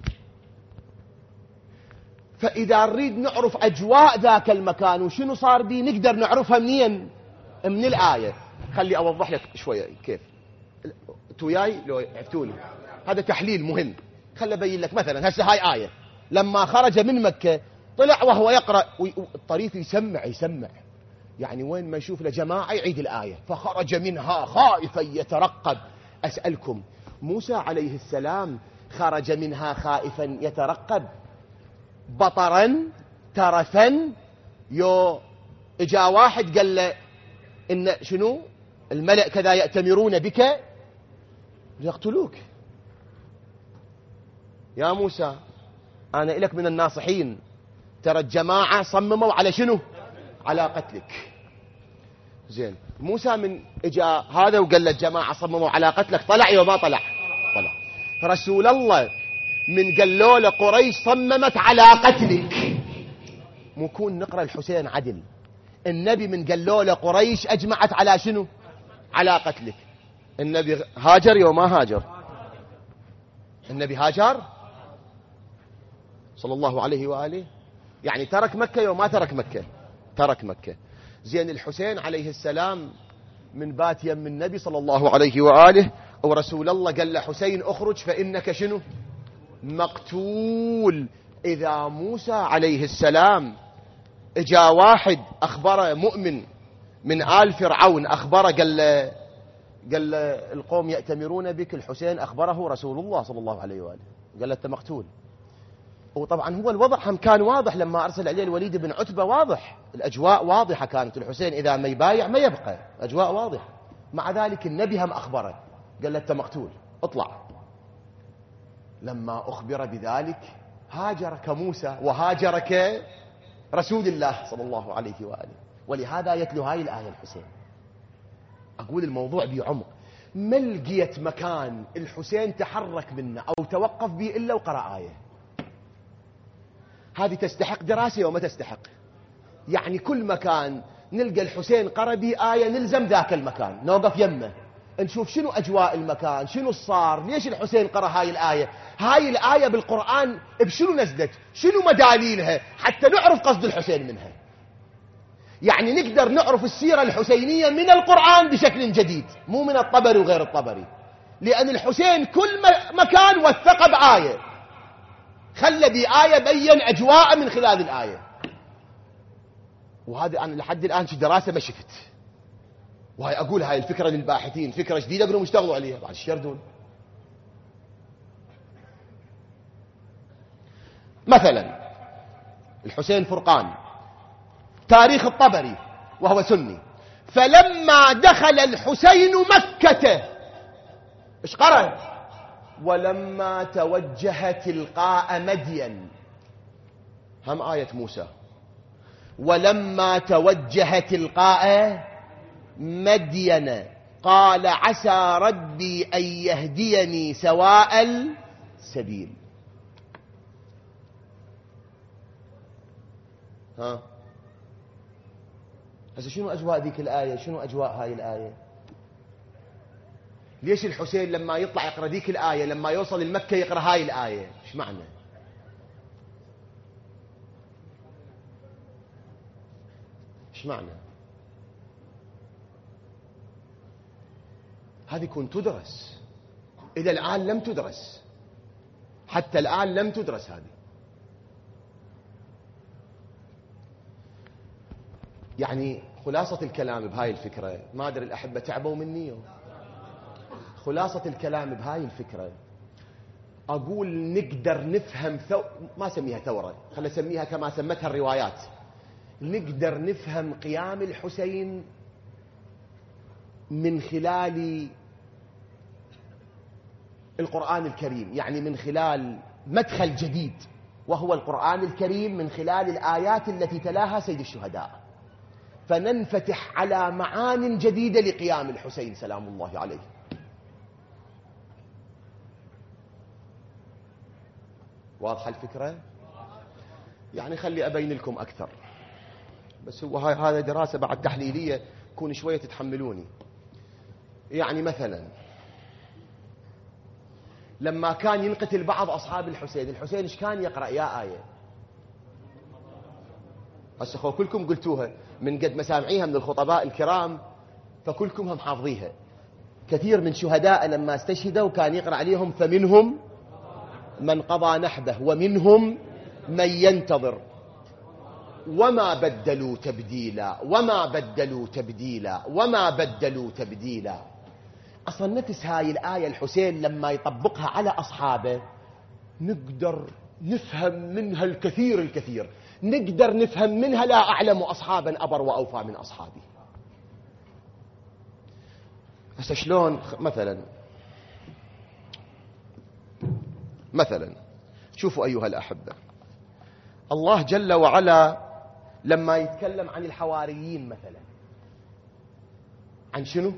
فإذا نريد نعرف أجواء ذاك المكان وشنو صار بيه نقدر نعرفها منين؟ من الآية. خلي أوضح لك شوية كيف. توياي لو عفتوني هذا تحليل مهم. خلي أبين لك مثلا هسه هاي آية لما خرج من مكة طلع وهو يقرأ الطريف يسمع يعني وين ما يشوف لجماعة يعيد الآية. فخرج منها خائفا يترقب. أسألكم موسى عليه السلام خرج منها خائفا يترقب بطرا ترفا؟ يو اجا واحد قال له إن شنو الملأ كذا يأتمرون بك ليقتلوك يا موسى أنا إلك من الناصحين. ترى الجماعة صمموا على شنو؟ على قتلك. زين موسى من اجا هذا وقال للجماعة صمموا على قتلك طلع يا ما طلع؟ طلع. رسول الله من قالوا له قريش صممت على قتلك مو كون نقرأ الحسين عدل. النبي من قالوا له قريش أجمعت على شنو؟ على قتلك. النبي هاجر يوم ما هاجر؟ النبي هاجر صلى الله عليه وآله يعني ترك مكة يوم ما ترك مكة؟ ترك مكة. زين الحسين عليه السلام من بات يم النبي صلى الله عليه وآله ورسول الله قال له حسين اخرج فإنك شنو؟ مقتول. إذا موسى عليه السلام اجا واحد أخبره مؤمن من آل فرعون أخبره قال له القوم يأتمرون بك الحسين أخبره رسول الله صلى الله عليه وآله قال له أنت مقتول. وطبعا هو الوضع هم كان واضح لما أرسل عليه الوليد بن عتبة واضح الأجواء واضحة كانت. الحسين إذا ما يبايع ما يبقى أجواء واضحة. مع ذلك النبي هم أخبره قال له أنت مقتول اطلع. لما أخبر بذلك هاجر كموسى وهاجر كرسول الله صلى الله عليه وآله. ولهذا يتلو هاي الآية الحسين. أقول الموضوع بعمق. ما لقيت مكان الحسين تحرك منه أو توقف به إلا وقرأ آية. هذه تستحق دراسة وما تستحق. يعني كل مكان نلقى الحسين قرأ به آية نلزم ذاك المكان نوقف يمه نشوف شنو أجواء المكان شنو صار ليش الحسين قرأ هاي الآية. هاي الآية بالقرآن بشنو نزلت شنو مداليلها حتى نعرف قصد الحسين منها. يعني نقدر نعرف السيرة الحسينية من القرآن بشكل جديد مو من الطبري وغير الطبري. لأن الحسين كل مكان وثق بآية خلى بآية بين أجواء من خلال الآية. وهذا أنا لحد الآن في دراسة ما شفت. وهي أقول هاي الفكرة للباحثين فكرة جديدة أقولهم اشتغلوا عليها بعد الشردون. مثلا الحسين فرقان تاريخ الطبري وهو سني. فلما دخل الحسين مكة ايش قرأ؟ ولما توجه تلقاء مدين. هم آية موسى ولما توجه تلقاء مدين قال عسى ربي أن يهديني سواء السبيل. ها هسه شنو أجواء ذيك الآية شنو أجواء هاي الآية؟ ليش الحسين لما يطلع يقرأ ذيك الآية لما يوصل المكة يقرأ هاي الآية؟ ايش معنى؟ ايش معنى؟ هذه كنت تدرس. إلى الآن لم تدرس. حتى الآن لم تدرس هذه. يعني خلاصة الكلام بهاي الفكرة ما أدري الأحبة تعبوا مني. خلاصة الكلام بهاي الفكرة أقول نقدر نفهم ما سميها ثورة خلنا نسميها كما سمتها الروايات. نقدر نفهم قيام الحسين من خلال القرآن الكريم. يعني من خلال مدخل جديد وهو القرآن الكريم من خلال الآيات التي تلاها سيد الشهداء. فننفتح على معان جديدة لقيام الحسين سلام الله عليه. واضحة الفكرة؟ يعني خلي أبين لكم أكثر، بس هو هذا دراسة بعد تحليلية، كون شوية تتحملوني. يعني مثلا لما كان ينقتل بعض أصحاب الحسين، الحسين إيش كان يقرأ يا آية؟ هسه خو كلكم قلتوها من قد مسامعيها من الخطباء الكرام، فكلكم هم حافظيها. كثير من شهداء لما استشهدوا كان يقرأ عليهم فمنهم من قضى نحبه ومنهم من ينتظر وما بدلوا تبديلا وما بدلوا تبديلا وما بدلوا تبديلا. أصلا نفس هاي الآية الحسين لما يطبقها على أصحابه نقدر نفهم منها الكثير الكثير، نقدر نفهم منها لا أعلم أصحابا أبر وأوفى من أصحابي. هسه شلون مثلا شوفوا أيها الأحبة، الله جل وعلا لما يتكلم عن الحواريين مثلا، عن شنو؟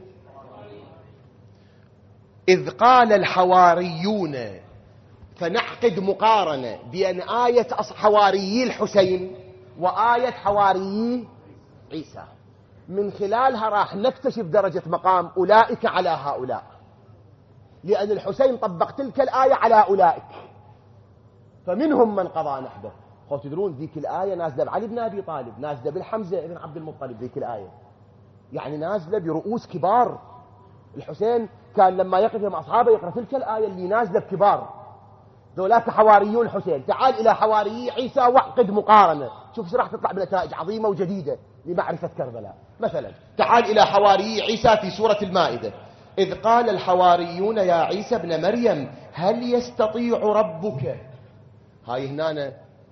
إذ قال الحواريون، فنعقد مقارنة بين آية حواريي الحسين وآية حواريي عيسى، من خلالها راح نكتشف درجة مقام أولئك على هؤلاء، لأن الحسين طبق تلك الآية على أولئك، فمنهم من قضى نحبه. تدرون ذيك الآية نازلة بعلي بن أبي طالب، نازلة بالحمزة بن عبد المطلب، ذيك الآية يعني نازلة برؤوس كبار. الحسين كان لما يقف مع أصحابه يقرأ تلك الآية اللي نازلة بكبار، ذولاك حواريون الحسين. تعال إلى حواريي عيسى واعقد مقارنة، شوف ايش راح تطلع بنتائج عظيمة وجديدة لمعرفة كربلاء. مثلا تعال إلى حواريي عيسى في سورة المائدة، إذ قال الحواريون يا عيسى ابن مريم هل يستطيع ربك. هاي هنا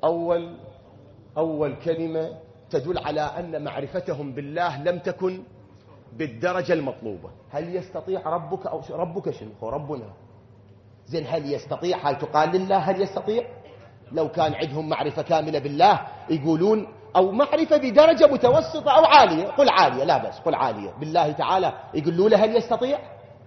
أول كلمة تدل على أن معرفتهم بالله لم تكن بالدرجة المطلوبة. هل يستطيع ربك، أو ربك شنو هو ربنا؟ زين هل يستطيع، هاي تقال لله هل يستطيع؟ لو كان عندهم معرفة كاملة بالله يقولون، أو معرفة بدرجة متوسطة أو عالية، قل عالية لا بس، قل عالية بالله تعالى، يقولوا له هل يستطيع؟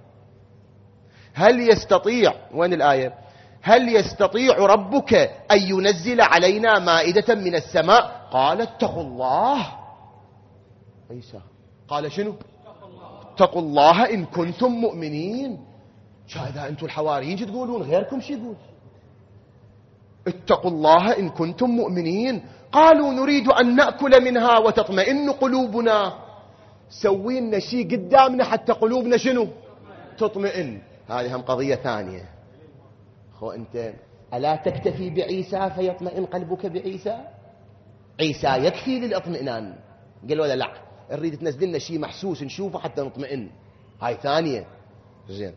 هل يستطيع، وين الآية؟ هل يستطيع ربك أن ينزل علينا مائدة من السماء؟ قال اتقوا الله. عيسى قال شنو؟ اتقوا الله إن كنتم مؤمنين. شاهدها أنتم الحواريين تقولون، غيركم شو يقول؟ اتقوا الله إن كنتم مؤمنين. قالوا نريد أن نأكل منها وتطمئن قلوبنا. سوي لنا شيء قدامنا حتى قلوبنا شنو؟ تطمئن. هذه هم قضية ثانية. أنت ألا تكتفي بعيسى فيطمئن قلبك بعيسى؟ عيسى يكفي للاطمئنان. قالوا لا نريد تنزل لنا شيء محسوس نشوفه حتى نطمئن. هاي ثانية. زين.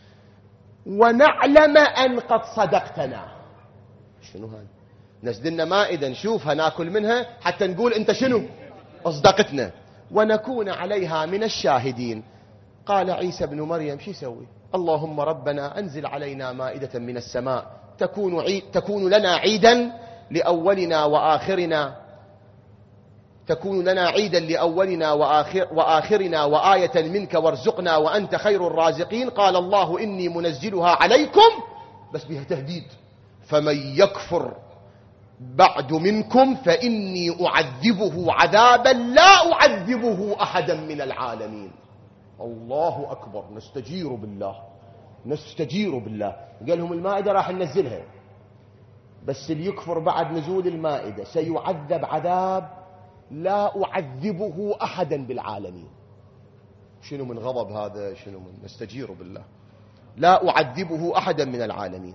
ونعلم أن قد صدقتنا. شنو هذا؟ نزل لنا مائدة نشوفها ناكل منها حتى نقول أنت شنو؟ أصدقتنا. ونكون عليها من الشاهدين. قال عيسى ابن مريم شو يسوي؟ اللهم ربنا أنزل علينا مائدة من السماء تكون لنا عيدا لأولنا وآخرنا، تكون لنا عيدا لأولنا وآخرنا وآية منك وارزقنا وأنت خير الرازقين. قال الله إني منزلها عليكم، بس بها تهديد، فمن يكفر بعد منكم فإني أعذبه عذابا لا أعذبه أحدا من العالمين. الله أكبر. نستجير بالله، نستجير بالله. قال لهم المائدة راح ننزلها، بس اللي يكفر بعد نزول المائدة سيعذب عذاب لا أعذبه أحدا بالعالمين. شنو من غضب هذا؟ شنو من نستجير بالله لا أعذبه أحدا من العالمين.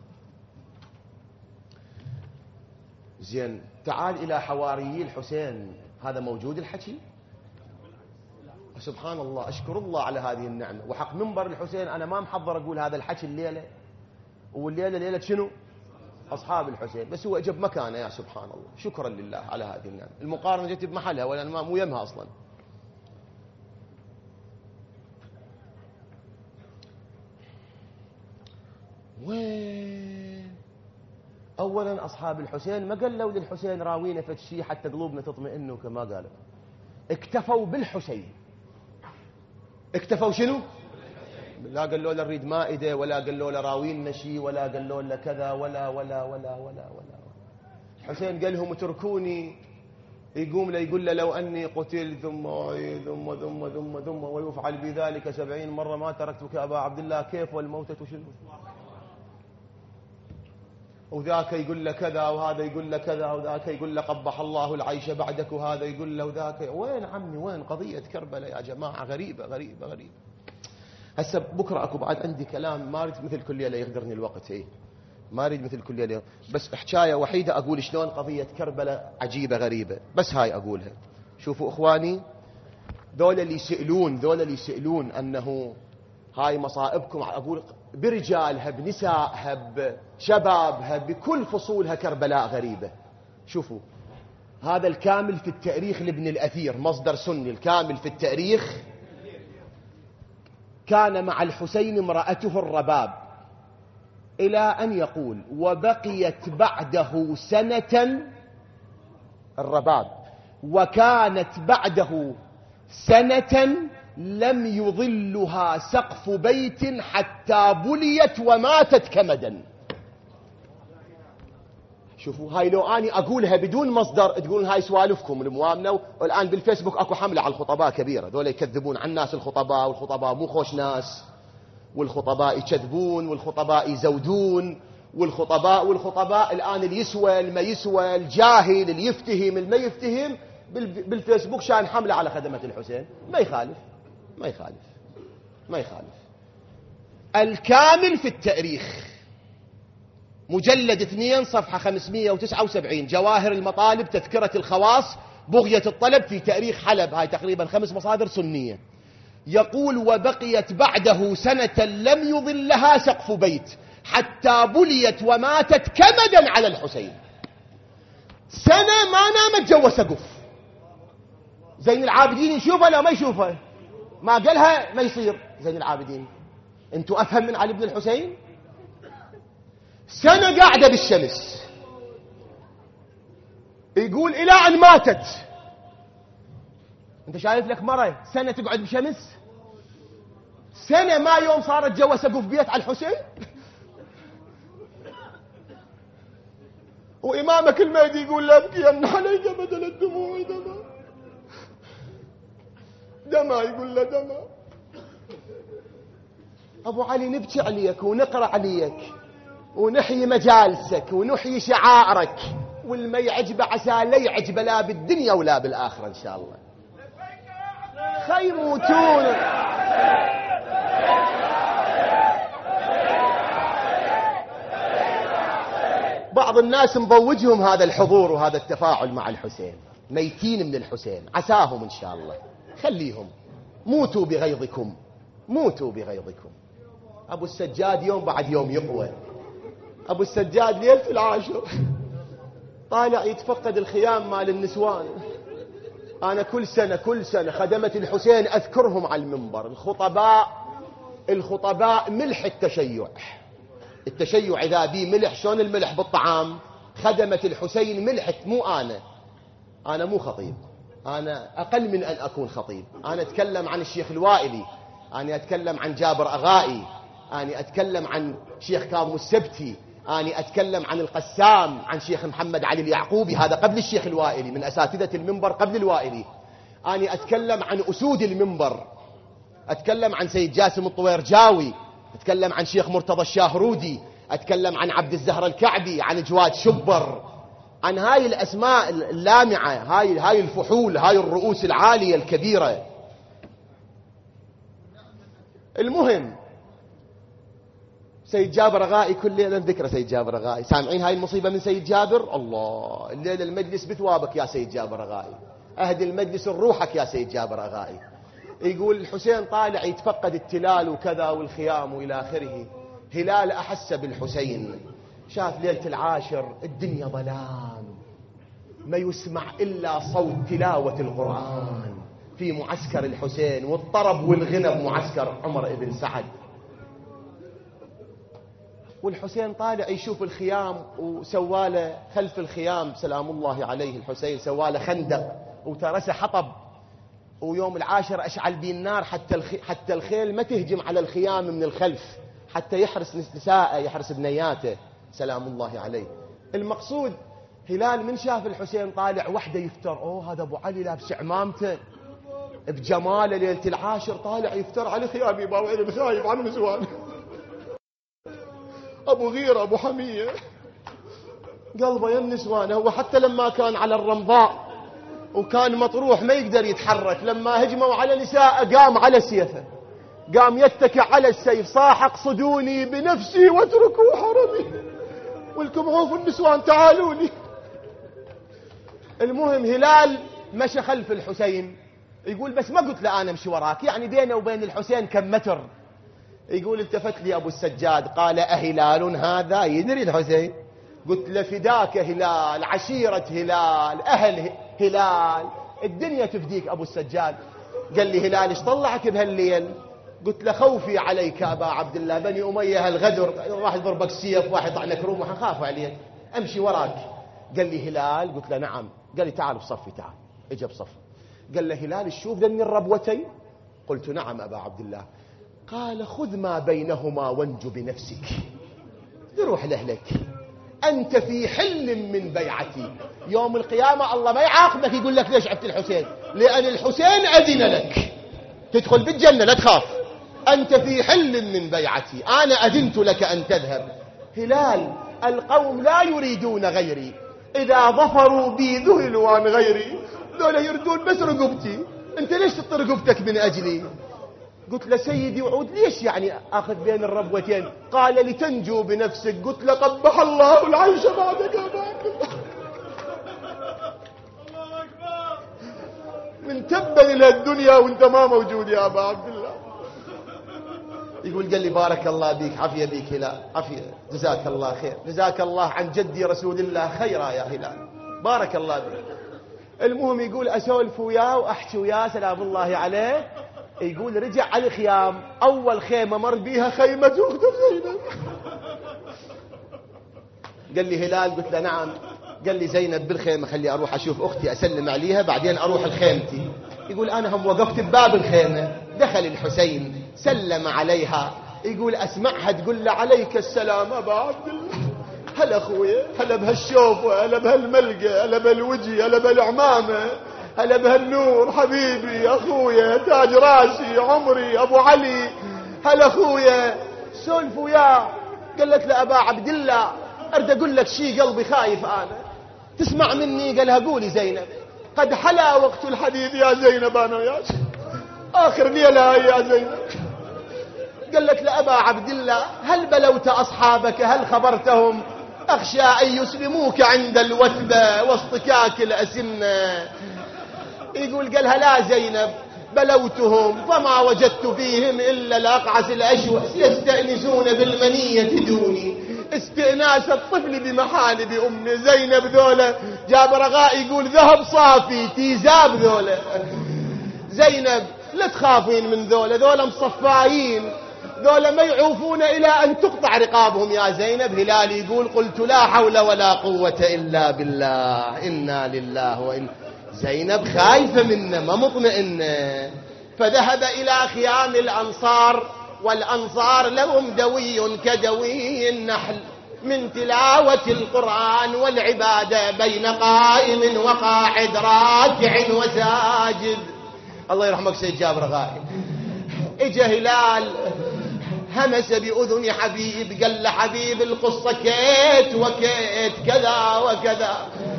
زين تعال إلى حواريي الحسين، هذا موجود الحكي؟ سبحان الله، أشكر الله على هذه النعمة. وحق منبر الحسين أنا ما محضر أقول هذا الحكي الليلة، والليلة ليلة شنو؟ أصحاب الحسين، بس هو أجب مكانه. يا سبحان الله، شكرا لله على هذه النعمة. المقارنة جت بمحلها ولا ما مو يمها أصلا. وين؟ أولا أصحاب الحسين ما قالوا للحسين راوينا فتشي حتى قلوبنا تطمئن كما قالوا، اكتفوا بالحسين. اكتفوا شنو؟ لا قالوا له نريد مائدة، ولا قالوا له راوينا شيء، ولا قالوا له كذا، ولا ولا ولا ولا ولا. الحسين قال لهم اتركوني. يقوم له يقول له لو أني قتل ثم أعيد ثم ثم ثم ثم ويفعل بذلك 70 مرة ما تركتك أبا عبد الله. كيف والموتة شنو؟ وذاك يقول له كذا، وهذا يقول له كذا، وذاك يقول له قبح الله العيش بعدك، وهذا يقول له وذاك. وين عمي وين قضية كربلاء يا جماعة؟ غريبة غريبة غريبة. هسه بكرة أكو بعد عندي كلام، ما أريد مثل كل ليلة يغدرني الوقت. ما أريد مثل كل ليلة، بس حكاية وحيدة أقول شلون قضية كربلاء عجيبة غريبة، بس هاي أقولها. شوفوا إخواني، ذولا اللي يسألون أنه هاي مصائبكم، أقول برجالها بنسائها بشبابها بكل فصولها كربلاء غريبة. شوفوا هذا الكامل في التاريخ لابن الأثير، مصدر سني الكامل في التاريخ. كان مع الحسين امرأته الرباب، إلى أن يقول وبقيت بعده سنة الرباب، وكانت بعده سنة لم يظلها سقف بيت حتى بليت وماتت كمدا. شوفوا هاي لو أني أقولها بدون مصدر تقولون هاي سوالفكم الموامنة. والآن بالفيسبوك أكو حملة على الخطباء كبيرة، ذولا يكذبون عن الناس الخطباء، والخطباء مو خوش ناس، والخطباء يكذبون، والخطباء يزودون، والخطباء الآن اللي يسوى الما يسوى، الجاهل اللي يفتهم الما يفتهم، بالفيسبوك شان حملة على خدمة الحسين. ما يخالف ما يخالف ما يخالف. الكامل في التاريخ مجلد 2 صفحة 579 جواهر المطالب تذكرة الخواص بغية الطلب في تاريخ حلب. هاي تقريبا 5 مصادر سنية. يقول وبقيت بعده سنة لم يظلها سقف بيت حتى بليت وماتت كمدا على الحسين. سنة ما نامت جوا سقف. زين العابدين يشوفها لا ما يشوفها؟ ما قالها ما يصير زين العابدين. انتوا أفهم من علي بن الحسين؟ سنة قاعدة بالشمس، يقول إلى أن ماتت. انت شايف لك مرة سنة تقعد بشمس؟ سنة ما يوم صارت جوا سقف بيت على الحسين. وإمامك المهدي يقول لا أبكين عليك بدل الدموع دما يقول له دما. أبو علي نبكي عليك ونقرأ عليك ونحيي مجالسك ونحيي شعائرك، والما يعجبه عسى لا يعجبه لا بالدنيا ولا بالآخرة إن شاء الله. خيموتون بعض الناس مضوجهم هذا الحضور وهذا التفاعل مع الحسين، ميتين من الحسين، عساهم إن شاء الله. خليهم موتوا بغيظكم، موتوا بغيظكم. أبو السجاد يوم بعد يوم يقوى. أبو السجاد ليلة العاشر طالع يتفقد الخيام مال النسوان. أنا كل سنة خدمة الحسين أذكرهم على المنبر. الخطباء ملح التشيع إذا بي ملح، شلون الملح بالطعام؟ خدمة الحسين ملحت. مو أنا مو خطيب، أنا أقل من أن أكون خطيب. أنا أتكلم عن الشيخ الوائلي، أنا أتكلم عن جابر أغائي، أنا أتكلم عن شيخ كاظم السبتي، أنا أتكلم عن القسام، عن شيخ محمد علي اليعقوبي، هذا قبل الشيخ الوائلي، من أساتذة المنبر قبل الوائلي. أنا أتكلم عن أسود المنبر، أتكلم عن سيد جاسم الطويرجاوي، أتكلم عن شيخ مرتضى الشاهرودي، أتكلم عن عبد الزهر الكعبي، عن جواد شبر، عن هاي الأسماء اللامعة، هاي الفحول، هاي الرؤوس العالية الكبيرة. المهم سيد جابر أغائي كل ليلة نذكره. سيد جابر أغائي، سامعين هاي المصيبة من سيد جابر؟ الله، الليلة المجلس بثوابك يا سيد جابر أغائي، أهدي المجلس لروحك يا سيد جابر أغائي. يقول الحسين طالع يتفقد التلال وكذا والخيام وإلى آخره. هلال أحس بالحسين، شاف ليلة العاشر الدنيا ظلام، ما يسمع إلا صوت تلاوة القرآن في معسكر الحسين، والطرب والغنى بمعسكر عمر بن سعد. والحسين طالع يشوف الخيام، وسواله خلف الخيام سلام الله عليه الحسين سواله خندق وترسه حطب، ويوم العاشر أشعل بي النار حتى الخيل ما تهجم على الخيام من الخلف، حتى يحرس نساءه، يحرس بنياته سلام الله عليه. المقصود هلال من شاف الحسين طالع وحده يفتر، هذا أبو علي لابس عمامته بجماله ليلة العاشر طالع يفتر على خيامي باوعين خايف عن نسوان، أبو غيرة أبو حمية قلبه يم نسوانه. هو حتى لما كان على الرمضاء وكان مطروح ما يقدر يتحرك، لما هجموا على نساء قام على سيفه، قام يتكئ على السيف، صاح اقصدوني بنفسي واتركوا حرمي، ولكم عوف النسوان تعالوا لي. المهم هلال مشى خلف الحسين، يقول بس ما قلت له أنا امشي وراك، يعني بينه وبين الحسين كم متر. يقول التفت لي أبو السجاد قال أهلال هذا؟ يدري الحسين؟ قلت له فداك هلال، عشيرة هلال، أهل هلال، الدنيا تفديك أبو السجاد. قال لي هلال ايش طلعك بهالليل؟ قلت له خوفي عليك أبا عبد الله، بني أمية هالغدر، واحد ضربك سيف، واحد يطعنك روم، وحخاف عليك، أمشي وراك. قال لي هلال؟ قلت له نعم. قال لي تعال بصفي، تعال. اجى بصف. قال له هلال تشوف ذني الربوتين؟ قلت نعم أبا عبد الله. قال خذ ما بينهما وانج بنفسك، روح لأهلك، أنت في حل من بيعتي. يوم القيامة الله ما يعاقبك يقول لك ليش عبت الحسين، لأن الحسين أذن لك تدخل بالجنة لا تخاف، أنت في حل من بيعتي، أنا أذنت لك أن تذهب. هلال القوم لا يريدون غيري، إذا ظفروا بي ذهلوا عن غيري، دول يردون بس رقبتي، أنت ليش تطر رقبتك من أجلي؟ قلت له سيدي وعود ليش يعني أخذ بين الربوتين؟ قال لتنجو بنفسك. قلت له قبح الله العيش بعدك يا أبا عبد الله. من تبا إلى الدنيا وانت ما موجود يا أبا عبد الله. يقول قال لي بارك الله بيك، عافية بيك هلال، عافية، جزاك الله خير، جزاك الله عن جدي رسول الله خيرا يا هلال، بارك الله بيك. المهم يقول أسولف وياه وأحكي وياه سلام الله عليه. يقول رجع على الخيام، أول خيمة مر بيها خيمة أخته زينب. قال لي هلال؟ قلت له نعم. قال لي زينب بالخيمة، خلي أروح أشوف أختي أسلم عليها بعدين أروح لخيمتي. يقول أنا هم وقفت بباب الخيمة، دخل الحسين سلم عليها، يقول أسمعها تقول له عليك السلام أبا عبد الله. هلا أخويا، هلا بهالشوفة، هلا بهالملقى، هلا بهالوجه، هلا بهالعمامة، هلا بهالنور، حبيبي أخويا، تاج راسي، عمري، أبو علي، هلا أخويا، سولف وياه. قال لك لأبا عبد الله أرد أقول لك شي قلبي خايف أنا، تسمع مني؟ قالها قولي زينب. قد حلا وقت الحديث يا زينب أنا وياك، آخر ليلة يا زينب. قال لك لأبا عبد الله هل بلوت أصحابك؟ هل خبرتهم؟ أخشى أن يسلموك عند الوثبة واصطكاك الأسنة. يقول قالها لا زينب، بلوتهم فما وجدت فيهم إلا الأقعس الأشوس يستأنسون بالمنية دوني، استئناس الطفل بمحالب أمه. زينب ذولا جاب رغاء يقول ذهب صافي تيزاب ذولا. زينب لا تخافين من ذولا مصفاين، ذولا ما يعوفون إلى أن تقطع رقابهم يا زينب. هلال يقول قلت لا حول ولا قوة إلا بالله، إنا لله وإنا. زينب خايفة منا ما مطمئنة، فذهب إلى خيام الأنصار، والأنصار لهم دوي كدوي النحل من تلاوة القرآن والعبادة بين قائم وقاعد راكع وساجد. الله يرحمك سيد جابر غائب. اجى هلال همس بأذن حبيب، قال له حبيب القصة كيت وكيت كذا وكذا.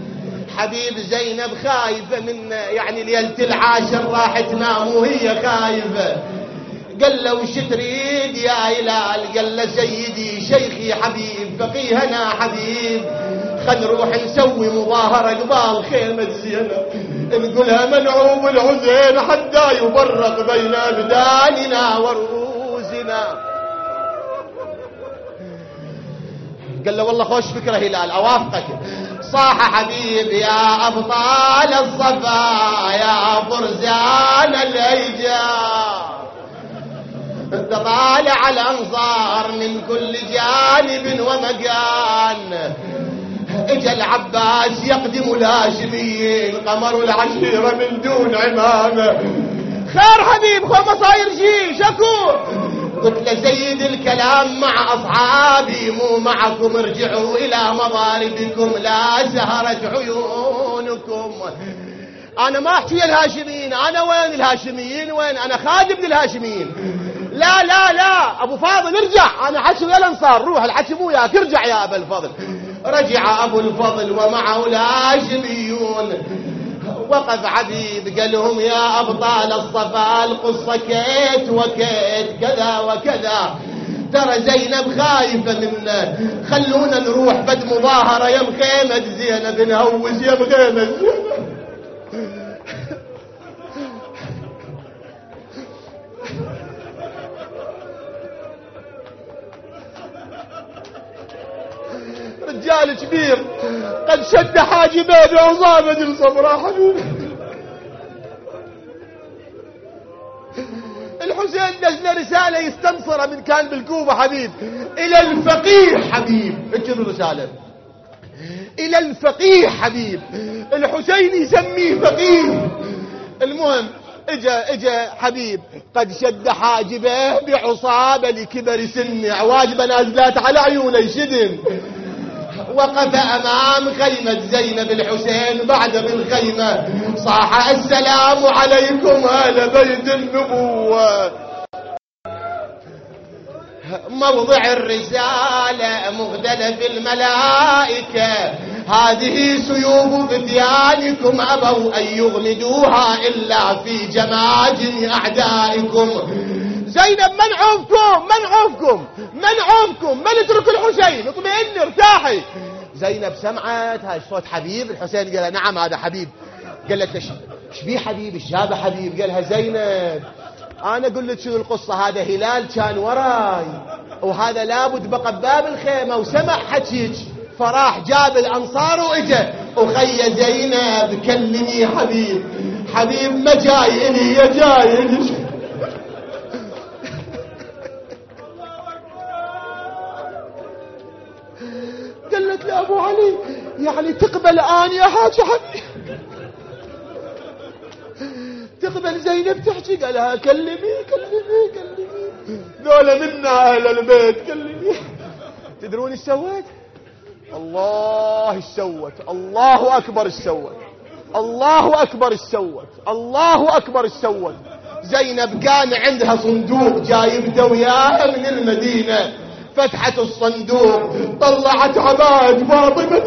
حبيب زينب خايفة منه، يعني ليلة العاشر راح تنام وهي خايفة. قال له وش تريد يا هلال؟ قال له سيدي شيخي حبيب فقيهنا حبيب، خل نروح نسوي مظاهرة قبال خيمة زينب، نقولها منعوب الحسين حتى يفرق بين أبداننا ورؤوسنا. قال له والله خوش فكرة هلال، أوافقك. صاح حبيب يا أبطال الصفا يا فرزان الأيجار، انت طالع الأنصار من كل جانب ومكان. اجى العباس يقدم الهاشميين، قمر العشيرة من دون عمامة، خير حبيب خو ما صاير شي شكو. قلت له زيد الكلام مع أصحابي مو معكم، ارجعوا إلى مضاربكم لا سهرت عيونكم. أنا ما أحكي الهاشميين، أنا وين الهاشميين وين؟ أنا خادم للهاشميين. لا لا لا أبو فاضل ارجع، أنا حكي ويا الأنصار، روح الحكي مو ياك، ارجع يا أبا الفضل. رجع أبو الفضل ومعه الهاشميون. وقف عبيد قال لهم يا أبطال الصفا القصة كيت وكيت كذا وكذا، ترى زينب خايفة منا، خلونا نروح بد مظاهرة يم خيمة زينب نهوز يم خيمة زينب. رجال كبير قد شد حاجبه بعصابة الصبراء حبيبي. الحسين نزل رسالة يستنصر من كان بالكوفة حبيب إلى الفقيه حبيب، اكتب الرسالة إلى الفقيه حبيب. الحسين يسميه فقيه. المهم اجا حبيب قد شد حاجبه بعصابة لكبر سنه، عواجبه نازلات على عيونه يشدن. وقف أمام خيمة زينب الحسين، بعد بالخيمة صاح السلام عليكم أهل بيت النبوة. موضع الرسالة مغدلة الملائكة، هذه سيوف فتيانكم أبوا أن يغمدوها إلا في جماجم أعدائكم. زينب منعوفكم ما نترك الحسين، اطمئني ارتاحي. زينب سمعت هاي صوت حبيب. الحسين قال نعم هذا حبيب. قالت ايش بيه حبيب، ايش جابه حبيب؟ قالها زينب انا اقول لك شنو القصه، هذا هلال كان وراي وهذا لابد بقى بباب الخيمه وسمع حكيك، فراح جاب الانصار واجا. وخي زينب كلمي حبيب ما جاي لي يا جاي لي. قالت لأبو علي يعني تقبل آن يا حاج حبيب، تقبل زينب تحكي؟ قالها كلمي ذولا منا أهل البيت كلمي. تدرون ايش سوت؟ الله أكبر السوت. زينب كان عندها صندوق جايبته وياها من المدينة، فتحت الصندوق طلعت عباءة فاطمة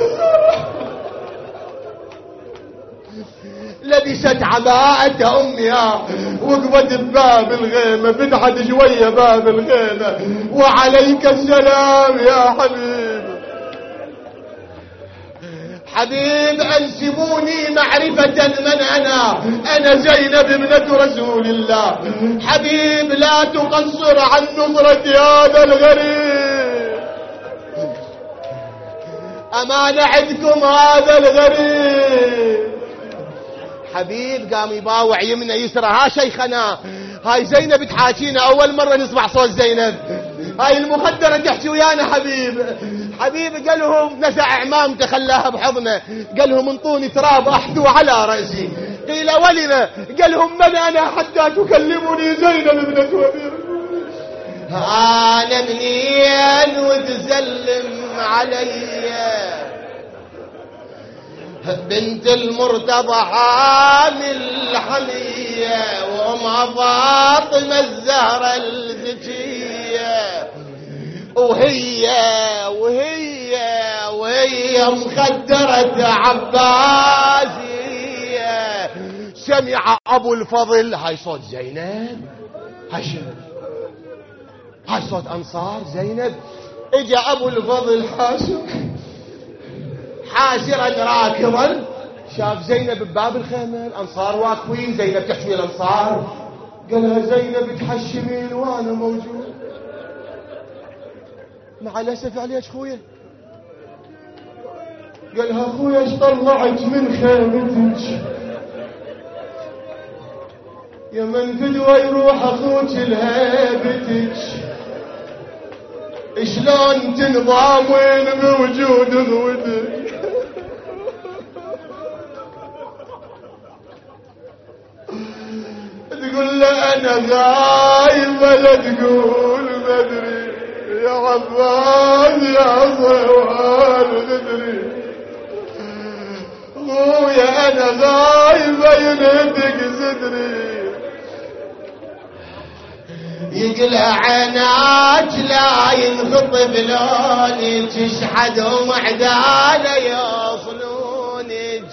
لبست عباءة أمها وقفت بباب الغيمة، فتحت شوية باب الغيمة، وعليك السلام يا حبيب أنسبوني معرفة من أنا زينب ابنة رسول الله. حبيب لا تقصر عن نصرة هذا الغريب، أمانة عندكم هذا الغريب. حبيب قام يباوع يمنى يسرى. ها شيخنا هاي زينب تحاكينا، أول مرة نسمع صوت زينب، هاي المخدرة تحكي ويانا حبيب قال لهم نزع عمامته خلاها بحضنه، قال لهم انطوني تراب احثو على رأسي. قيل ولنا؟ قال لهم من أنا حتى تكلمني زينب ابنة وبير؟ أنا منين وتسلم علي بنت المرتضى حامل حمية، وأم فاطمة الزهرة الزكية، وهي مخدرة عباسية. سمع أبو الفضل هاي صوت زينب، هاي صوت أنصار زينب. اجا أبو الفضل حاسرا راكضا، شاف زينب بباب الخيمة، الأنصار واقفين، زينب تحشي الأنصار. قالها زينب تحشمين وأنا موجود. مع الأسف عليك خويا. قالها خويا ايش طلعت من خيمتك؟ يا من فدوى يروح أخوك لهيبتك، شلون تنضامين بوجود ودك؟ تقول انا غايب ولا تقول مدري يا عباس يا صوان مدري خويا انا غايب ينهدق صدري يقلع عيناك لا ينخطب لونك اشحدهم عداله يوصلونك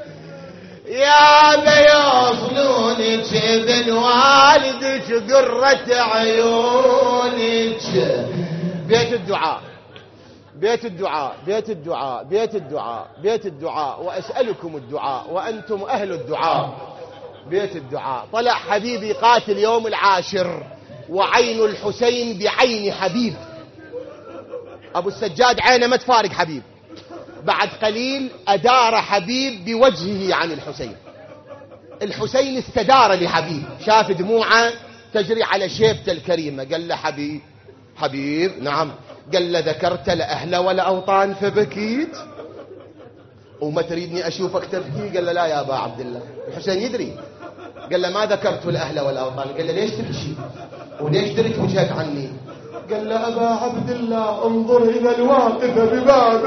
يا بيوصلونك ابن والدك قرة عيونك. بيت الدعاء بيت الدعاء بيت الدعاء بيت الدعاء بيت الدعاء، وأسألكم الدعاء وأنتم أهل الدعاء. بيت الدعاء. طلع حبيبي قاتل يوم العاشر وعين الحسين بعين حبيب. أبو السجاد عينه ما تفارق حبيب. بعد قليل أدار حبيب بوجهه عن الحسين. الحسين استدار لحبيب، شاف دموعه تجري على شيبته الكريمة. قال له حبيب حبيب نعم. قال له ذكرت لأهل ولا أوطان فبكيت وما تريدني أشوفك تبكي؟ قال له لا يا أبا عبد الله. الحسين يدري. قال له ما ذكرت لأهل ولا أوطان. قال له ليش تبكي وليش درت وجهك عني؟ قال له أبا عبد الله انظر إلى الواقف بباب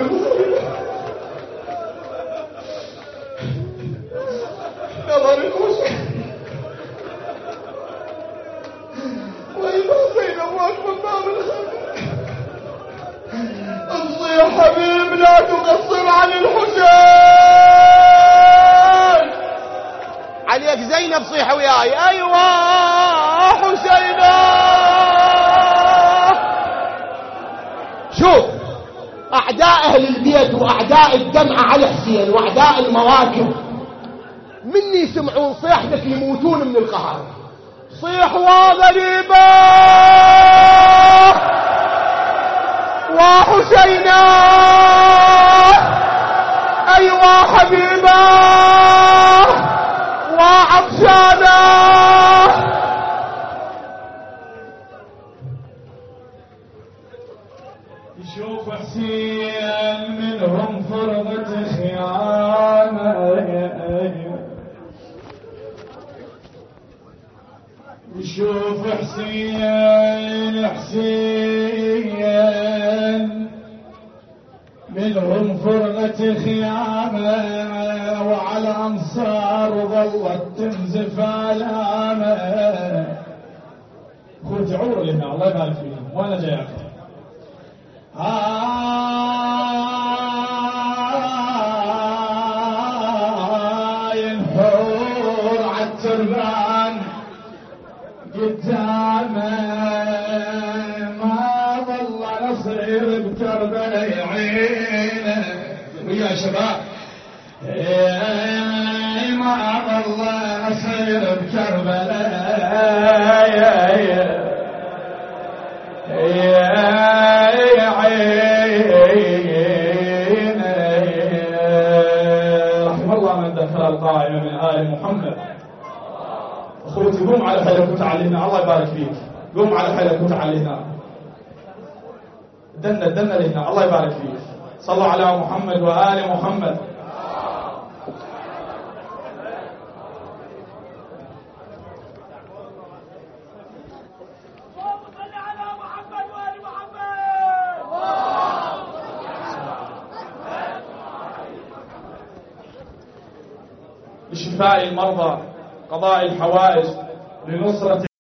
نظر الحسين وإذا حسين واقف بباب الخلق. امضي يا حبيب لا تقصر عن الحسين. عليك زينب صيح وياي. ايوه حسينا. شوف اعداء اهل البيت واعداء الدمعة على حسين واعداء المواكب مني يسمعون صيحتك يموتون من القهر. صيح وغريبة وحسينا. ايوه حبيبة وعطشانا. يشوف حسين منهم فرغة خيانة. يشوف حسين منهم فرغة خيانة وعلى أنصار ظلت تنزف آلامه. خذ عور لنا الله يبارك فيهم وانا جاي اخذ. ينحور عالتربان قدامه ما ظل نصير بكربلاء يعينه. ويا شباب ما ظل نصير بكربلاء رحم الله من دخل القائمة من آل محمد. اخوتي قوم على حيلك وتعالينا الله يبارك فيك. قوم على حيلك وتعالينا. دنا لهنا الله يبارك فيك. صلوا على محمد وآل محمد. لشفاء المرضى، قضاء الحوائج، لنصرة